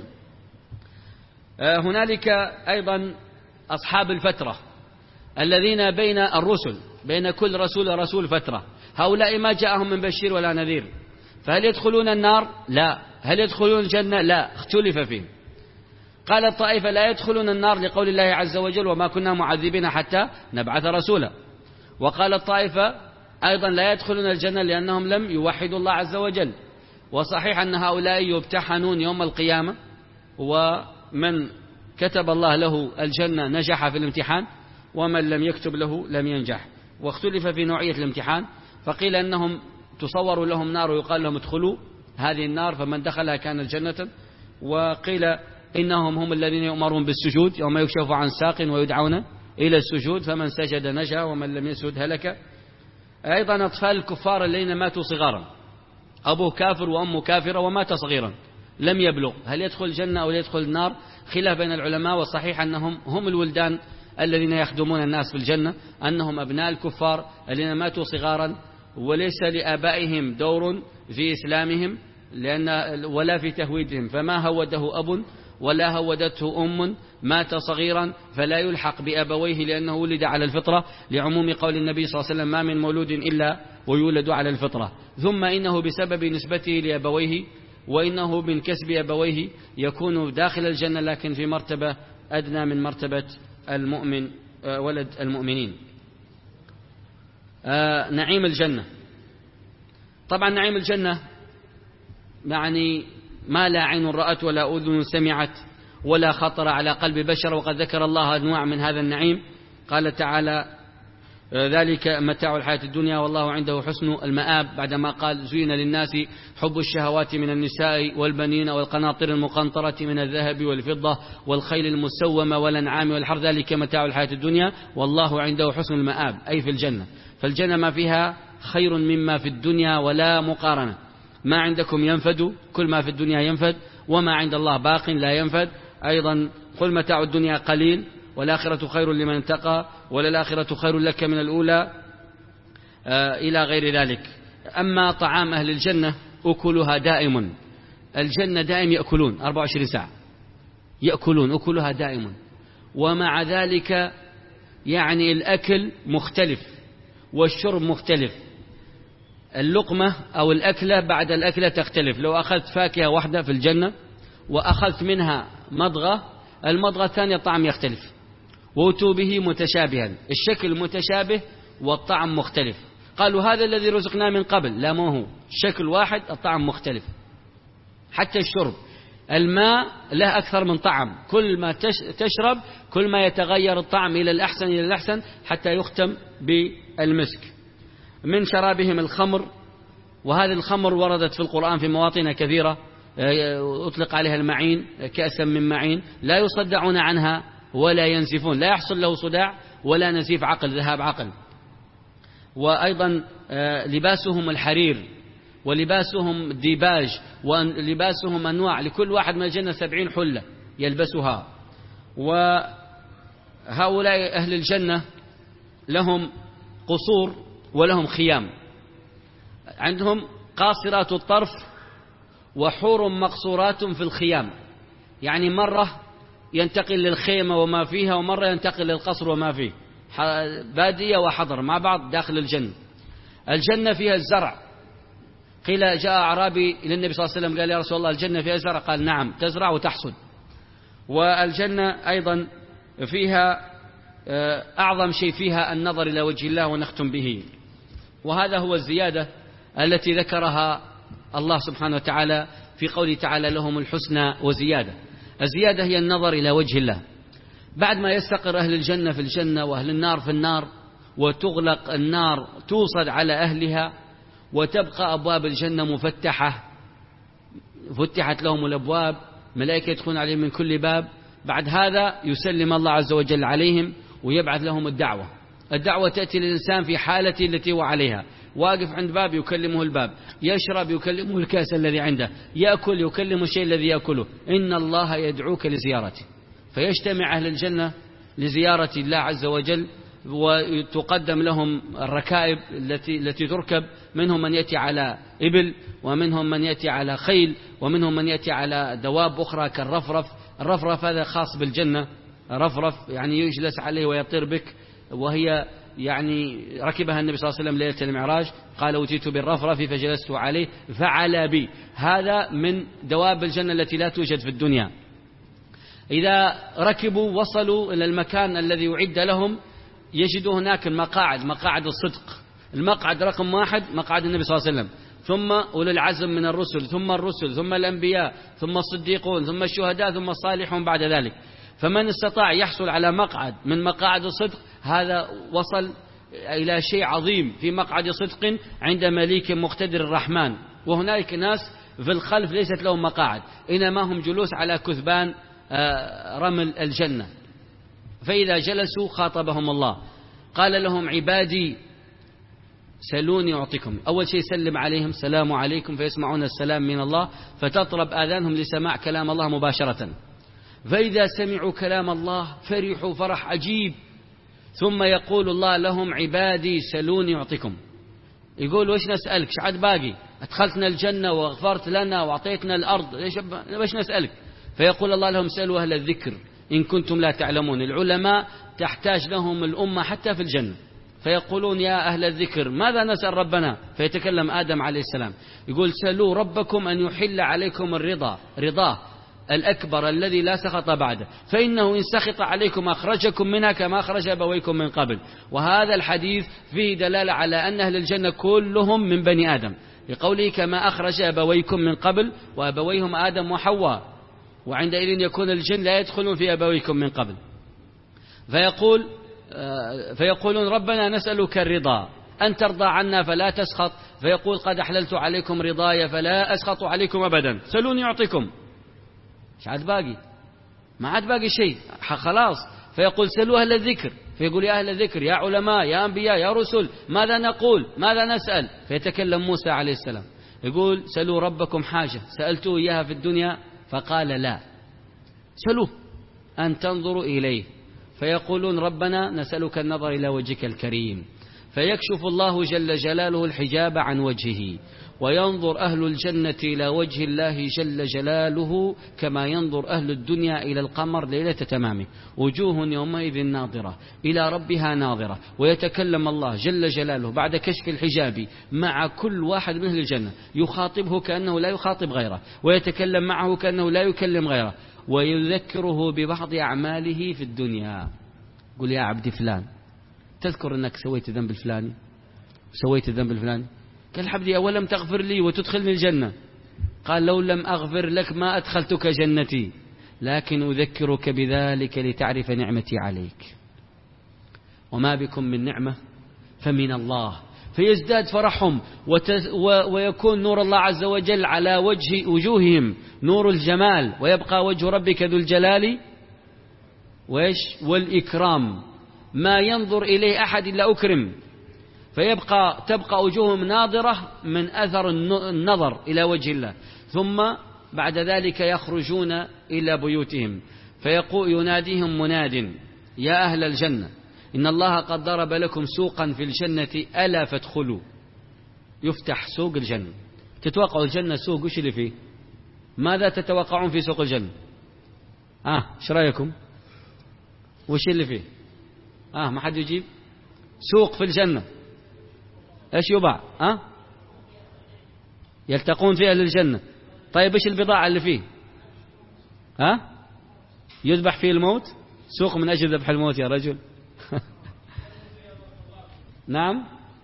هنالك أيضا أصحاب الفترة الذين بين الرسل، بين كل رسول ورسول فترة، هؤلاء ما جاءهم من بشير ولا نذير، فهل يدخلون النار؟ لا. هل يدخلون الجنة؟ لا، اختلف فيه. قال الطائفة لا يدخلون النار لقول الله عز وجل وما كنا معذبين حتى نبعث رسولا، وقال الطائفة أيضا لا يدخلون الجنة لأنهم لم يوحدوا الله عز وجل. وصحيح أن هؤلاء يبتحنون يوم القيامة، ومن كتب الله له الجنة نجح في الامتحان، ومن لم يكتب له لم ينجح. واختلف في نوعية الامتحان، فقيل أنهم تصور لهم نار ويقال لهم ادخلوا هذه النار، فمن دخلها كان جنة. وقيل إنهم هم الذين يؤمرون بالسجود يوم يكشف عن ساق ويدعون إلى السجود، فمن سجد نجا ومن لم يسجد هلك. أيضا أطفال الكفار الذين ماتوا صغارا، أبوه كافر وأمه كافرة ومات صغيرا لم يبلغ، هل يدخل الجنة أو يدخل النار؟ خلاف بين العلماء، والصحيح أنهم هم الولدان الذين يخدمون الناس في الجنة، أنهم أبناء الكفار الذين ماتوا صغارا، وليس لآبائهم دور في إسلامهم لأن ولا في تهويدهم، فما هوده أب ولا هودته أم، مات صغيرا فلا يلحق بأبويه لأنه ولد على الفطرة، لعموم قول النبي صلى الله عليه وسلم ما من مولود إلا ويولد على الفطرة. ثم إنه بسبب نسبته لأبويه وإنه من كسب أبويه يكون داخل الجنة، لكن في مرتبة أدنى من مرتبة المؤمن ولد المؤمنين. نعيم الجنة، طبعا نعيم الجنة يعني ما لا عين رأت ولا أذن سمعت ولا خطر على قلب بشر. وقد ذكر الله أنواع من هذا النعيم، قال تعالى ذلك متاع الحياة الدنيا والله عنده حسن المآب، بعدما قال زين للناس حب الشهوات من النساء والبنين والقناطر المقنطرة من الذهب والفضة والخيل المسومة والأنعام والحرث ذلك متاع الحياة الدنيا والله عنده حسن المآب، أي في الجنة. فالجنة ما فيها خير مما في الدنيا ولا مقارنة. ما عندكم ينفد، كل ما في الدنيا ينفد، وما عند الله باق لا ينفد. أيضا قل متاع الدنيا قليل والآخرة خير لمن اتقى وللآخرة خير لك من الأولى، آه إلى غير ذلك. أما طعام أهل الجنة أكلها دائم، الجنة دائم يأكلون أربعة وعشرين ساعة، يأكلون أكلها دائم. ومع ذلك يعني الأكل مختلف والشرب مختلف، اللقمة أو الأكلة بعد الأكلة تختلف. لو أخذت فاكهة واحدة في الجنة وأخذت منها مضغة، المضغة الثانية الطعم يختلف. وأتوا به متشابها، الشكل متشابه والطعم مختلف. قالوا هذا الذي رزقنا من قبل، لا ما هو شكل واحد الطعم مختلف. حتى الشرب، الماء له أكثر من طعم، كل ما تشرب كل ما يتغير الطعم إلى الأحسن إلى الأحسن حتى يختم بالمسك. من شرابهم الخمر، وهذه الخمر وردت في القرآن في مواطن كثيرة، أطلق عليها المعين، كأسا من معين، لا يصدعون عنها ولا ينزفون، لا يحصل له صداع ولا نزيف عقل، ذهاب عقل. وأيضا لباسهم الحرير ولباسهم الديباج ولباسهم أنواع، لكل واحد من الجنة سبعين حلة يلبسها. وهؤلاء أهل الجنة لهم قصور ولهم خيام، عندهم قاصرات الطرف وحور مقصورات في الخيام، يعني مرة ينتقل للخيمة وما فيها ومرة ينتقل للقصر وما فيه، بادية وحضر مع بعض داخل الجنة. الجنة فيها الزرع، قيل جاء أعرابي إلى النبي صلى الله عليه وسلم قال يا رسول الله الجنة فيها زرع؟ قال نعم، تزرع وتحصد. والجنة أيضا فيها أعظم شيء فيها النظر إلى وجه الله ونختم به، وهذا هو الزيادة التي ذكرها الله سبحانه وتعالى في قوله تعالى لهم الحسنى وزيادة. الزيادة هي النظر إلى وجه الله. بعد ما يستقر أهل الجنة في الجنة وأهل النار في النار، وتغلق النار توصد على أهلها، وتبقى أبواب الجنة مفتحة، فتحت لهم الأبواب، ملائكة يدخلون عليهم من كل باب. بعد هذا يسلم الله عز وجل عليهم ويبعث لهم الدعوة. الدعوة تأتي للإنسان في حالته التي هو عليها، واقف عند باب يكلمه الباب، يشرب يكلمه الكاس الذي عنده، يأكل يكلمه الشيء الذي يأكله. إن الله يدعوك لزيارته. فيجتمع أهل الجنة لزيارة الله عز وجل، وتقدم لهم الركائب التي التي تركب، منهم من يأتي على إبل، ومنهم من يأتي على خيل، ومنهم من يأتي على دواب أخرى كالرفرف. الرفرف هذا خاص بالجنة، رفرف يعني يجلس عليه ويطير بك، وهي يعني ركبها النبي صلى الله عليه وسلم ليلة المعراج، قال أوتيت بالرفرف فجلست عليه فعلى بي. هذا من دواب الجنة التي لا توجد في الدنيا. إذا ركبوا وصلوا إلى المكان الذي يعد لهم، يجدوا هناك المقاعد، مقاعد الصدق. المقعد رقم واحد مقعد النبي صلى الله عليه وسلم، ثم أولي العزم من الرسل، ثم الرسل، ثم الأنبياء، ثم الصديقون، ثم الشهداء، ثم الصالحون بعد ذلك. فمن استطاع يحصل على مقعد من مقاعد الصدق، هذا وصل إلى شيء عظيم في مقعد صدق عند مليك مقتدر الرحمن. وهناك ناس في الخلف ليست لهم مقاعد، إنما هم جلوس على كثبان رمل الجنة. فإذا جلسوا خاطبهم الله، قال لهم عبادي سلوني أعطيكم. أول شيء سلم عليهم، سلام عليكم، فيسمعون السلام من الله، فتطرب آذانهم لسماع كلام الله مباشرة. فإذا سمعوا كلام الله فرحوا فرح عجيب، ثم يقول الله لهم عبادي سلوني أعطيكم. يقول وش نسألك؟ شعد باقي؟ أدخلتنا الجنة وغفرت لنا وأعطيتنا الأرض، وش نسألك؟ فيقول الله لهم سألوا أهل الذكر إن كنتم لا تعلمون. العلماء تحتاج لهم الأمة حتى في الجنة، فيقولون يا أهل الذكر ماذا نسأل ربنا؟ فيتكلم آدم عليه السلام يقول سألوا ربكم أن يحل عليكم الرضا، رضاه الأكبر الذي لا سخط بعده، فإنه إن سخط عليكم أخرجكم منها كما أخرج أبويكم من قبل. وهذا الحديث فيه دلالة على أن أهل الجنة كلهم من بني آدم، لقوله كما أخرج أبويكم من قبل وأبويهم آدم وحواء، وعندئذ يكون الجن لا يدخلون في أبويكم من قبل. فيقول فيقولون ربنا نسألك الرضا أن ترضى عنا فلا تسخط، فيقول قد أحللت عليكم رضاي فلا أسخط عليكم أبدا، سلوني أعطيكم. مش عاد باقي، ما عاد باقي شيء خلاص. فيقول سلوا أهل الذكر، فيقول يا أهل الذكر يا علماء يا أنبياء يا رسل ماذا نقول ماذا نسأل؟ فيتكلم موسى عليه السلام يقول سلوا ربكم حاجة سألتوه إياها في الدنيا فقال لا، سلوه أن تنظروا إليه. فيقولون ربنا نسألك النظر إلى وجهك الكريم، فيكشف الله جل جلاله الحجاب عن وجهه، وينظر أهل الجنة إلى وجه الله جل جلاله كما ينظر أهل الدنيا إلى القمر ليلة تمامه، وجوه يومئذ ناظرة إلى ربها ناظرة. ويتكلم الله جل جلاله بعد كشف الحجاب مع كل واحد من أهل الجنة، يخاطبه كأنه لا يخاطب غيره، ويتكلم معه كأنه لا يكلم غيره، ويذكره ببعض أعماله في الدنيا. قل يا عبدي فلان تذكر أنك سويت الذنب الفلاني سويت الذنب الفلاني؟ قال عبدي أولم تغفر لي وتدخلني الجنة؟ قال لو لم أغفر لك ما أدخلتك جنتي، لكن أذكرك بذلك لتعرف نعمتي عليك. وما بكم من نعمة فمن الله. فيزداد فرحهم ويكون نور الله عز وجل على وجه وجوههم نور الجمال، ويبقى وجه ربك ذو الجلال وإيش والإكرام، ما ينظر إليه أحد إلا أكرم. فيبقى تبقى وجوههم ناظرة من أثر النظر إلى وجه الله. ثم بعد ذلك يخرجون إلى بيوتهم، فيقول يناديهم مناد يا أهل الجنة إن الله قد ضرب لكم سوقا في الجنة ألا فادخلوا. يفتح سوق الجنة. تتوقعوا الجنة سوق وش اللي فيه؟ ماذا تتوقعون في سوق الجنة؟ آه ايش رأيكم؟ وش اللي فيه؟ آه ما حد يجيب؟ سوق في الجنة ايش يباع؟ آه يلتقون فيه أهل الجنة. طيب ايش البضاعة اللي فيه؟ آه يذبح فيه الموت؟ سوق من أجل ذبح الموت يا رجل. نعم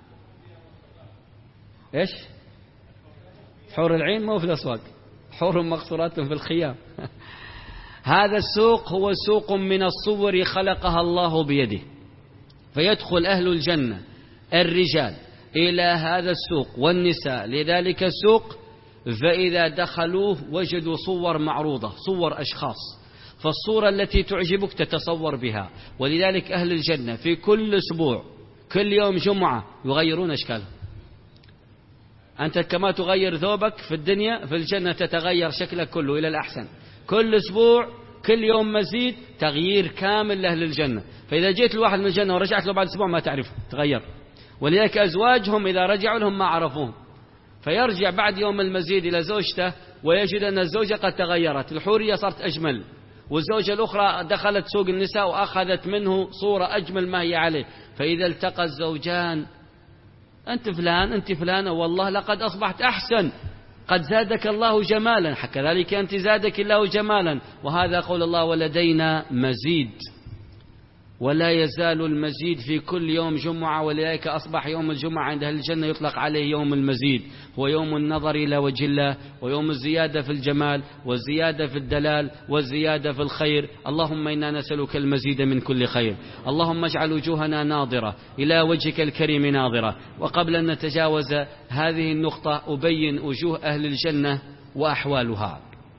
ايش؟ حور العين مو في الأسواق، حور مقصورات في الخيام. هذا السوق هو سوق من الصور خلقها الله بيده، فيدخل أهل الجنة الرجال إلى هذا السوق والنساء لذلك السوق، فإذا دخلوه وجدوا صور معروضة، صور أشخاص، فالصورة التي تعجبك تتصور بها. ولذلك أهل الجنة في كل أسبوع كل يوم جمعة يغيرون أشكالهم. أنت كما تغير ثوبك في الدنيا في الجنة تتغير شكلك كله إلى الأحسن، كل أسبوع كل يوم مزيد تغيير كامل لأهل الجنة. فإذا جيت الواحد من الجنة ورجعت له بعد أسبوع ما تعرفه تغير. ولذلك أزواجهم إذا رجعوا لهم ما عرفوهم، فيرجع بعد يوم المزيد إلى زوجته ويجد أن الزوجة قد تغيرت، الحورية صارت أجمل، والزوجة الأخرى دخلت سوق النساء وأخذت منه صورة أجمل ما هي عليه. فإذا التقى الزوجان أنت فلان أنت فلانة والله لقد أصبحت أحسن، قد زادك الله جمالا، كذلك أنت زادك الله جمالا. وهذا قول الله ولدينا مزيد، ولا يزال المزيد في كل يوم جمعة. ولذلك أصبح يوم الجمعة عند أهل الجنة يطلق عليه يوم المزيد، هو يوم النظر إلى وجه الله، ويوم الزيادة في الجمال والزيادة في الدلال والزيادة في الخير. اللهم إنا نسألك المزيد من كل خير. اللهم اجعل وجوهنا ناظرة إلى وجهك الكريم ناظرة. وقبل أن نتجاوز هذه النقطة أبين وجوه أهل الجنة وأحوالها.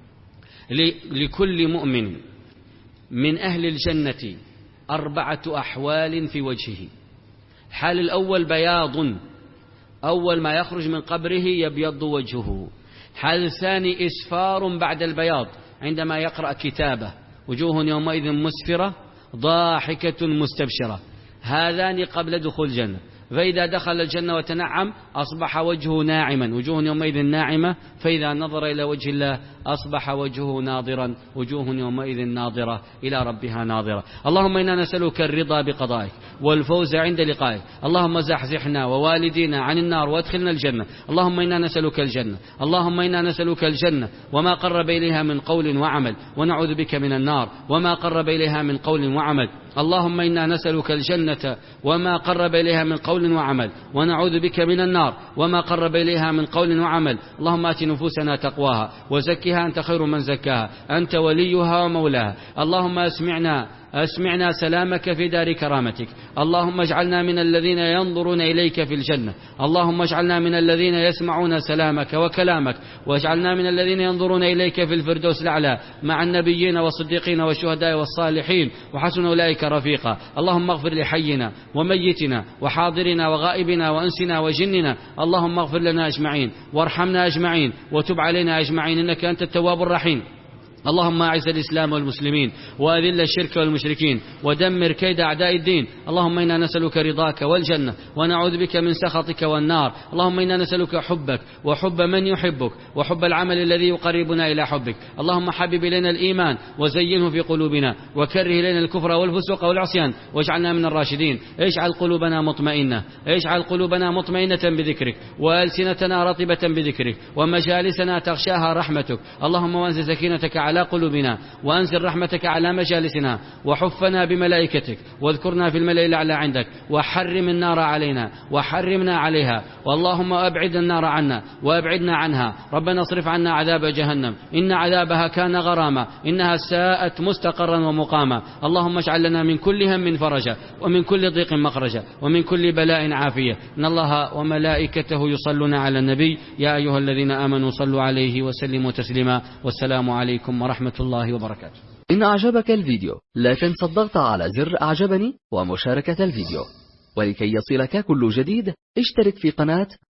لكل مؤمن من أهل الجنة أربعة أحوال في وجهه. الحال الأول بياض، أول ما يخرج من قبره يبيض وجهه. الحال الثاني إسفار بعد البياض عندما يقرأ كتابه، وجوه يومئذ مسفرة ضاحكة مستبشرة، هذان قبل دخول الجنة. فإذا دخل الجنة وتنعم أصبح وجهه ناعما، وجوه يومئذ ناعمة. فإذا نظر إلى وجه الله أصبح وجهه ناظرا، وجوه يومئذ ناظرة إلى ربها ناظرة. اللهم إنا نسألك الرضا بقضائك والفوز عند لقائك. اللهم زحزحنا ووالدينا عن النار وادخلنا الجنة. اللهم إنا نسألك الجنة، اللهم إنا نسألك الجنة وما قرب إليها من قول وعمل، ونعوذ بك من النار وما قرب إليها من قول وعمل. اللهم إنا نسألك الجنة وما قرب إليها من قول وعمل، ونعوذ بك من النار وما قرب إليها من قول وعمل. اللهم آت نفوسنا تقواها وزكها أنت خير من زكاها، أنت وليها ومولاها. اللهم أسمعنا أسمعنا سلامك في دار كرامتك. اللهم اجعلنا من الذين ينظرون إليك في الجنة. اللهم اجعلنا من الذين يسمعون سلامك وكلامك، واجعلنا من الذين ينظرون إليك في الفردوس الأعلى مع النبيين والصديقين والشهداء والصالحين، وحسن أولئك رفيقا. اللهم اغفر لحينا وميتنا وحاضرنا وغائبنا وأنسنا وجننا. اللهم اغفر لنا أجمعين وارحمنا أجمعين وتب علينا أجمعين، إنك أنت التواب الرحيم. اللهم أعز الإسلام والمسلمين وأذل الشرك والمشركين ودمر كيد أعداء الدين. اللهم إنا نسألك رضاك والجنة ونعوذ بك من سخطك والنار. اللهم إنا نسألك حبك وحب من يحبك وحب العمل الذي يقربنا إلى حبك. اللهم حبب إلينا الإيمان وزينه في قلوبنا وكره إلينا الكفر والفسوق والعصيان واجعلنا من الراشدين. اجعل قلوبنا مطمئنة اجعل قلوبنا مطمئنة بذكرك وألسنتنا رطبة بذكرك ومجالسنا تغشاها رحمتك. اللهم وانزل سكينتك على قلوبنا وأنزل رحمتك على مجالسنا وحفنا بملائكتك واذكرنا في الملأ الأعلى عندك وحرم النار علينا وحرمنا عليها. واللهم أبعد النار عنا وأبعدنا عنها. ربنا اصرف عنا عذاب جهنم إن عذابها كان غراما إنها ساءت مستقرا ومقاما. اللهم اجعل لنا من كل هم فرجا ومن كل ضيق مخرجا ومن كل بلاء عافية. إن الله وملائكته يصلون على النبي يا أيها الذين آمنوا صلوا عليه وسلموا تسليما. والسلام عليكم ورحمة الله وبركاته. إن أعجبك الفيديو لا تنسى الضغط على زر أعجبني ومشاركة الفيديو، ولكي يصلك كل جديد اشترك في قناة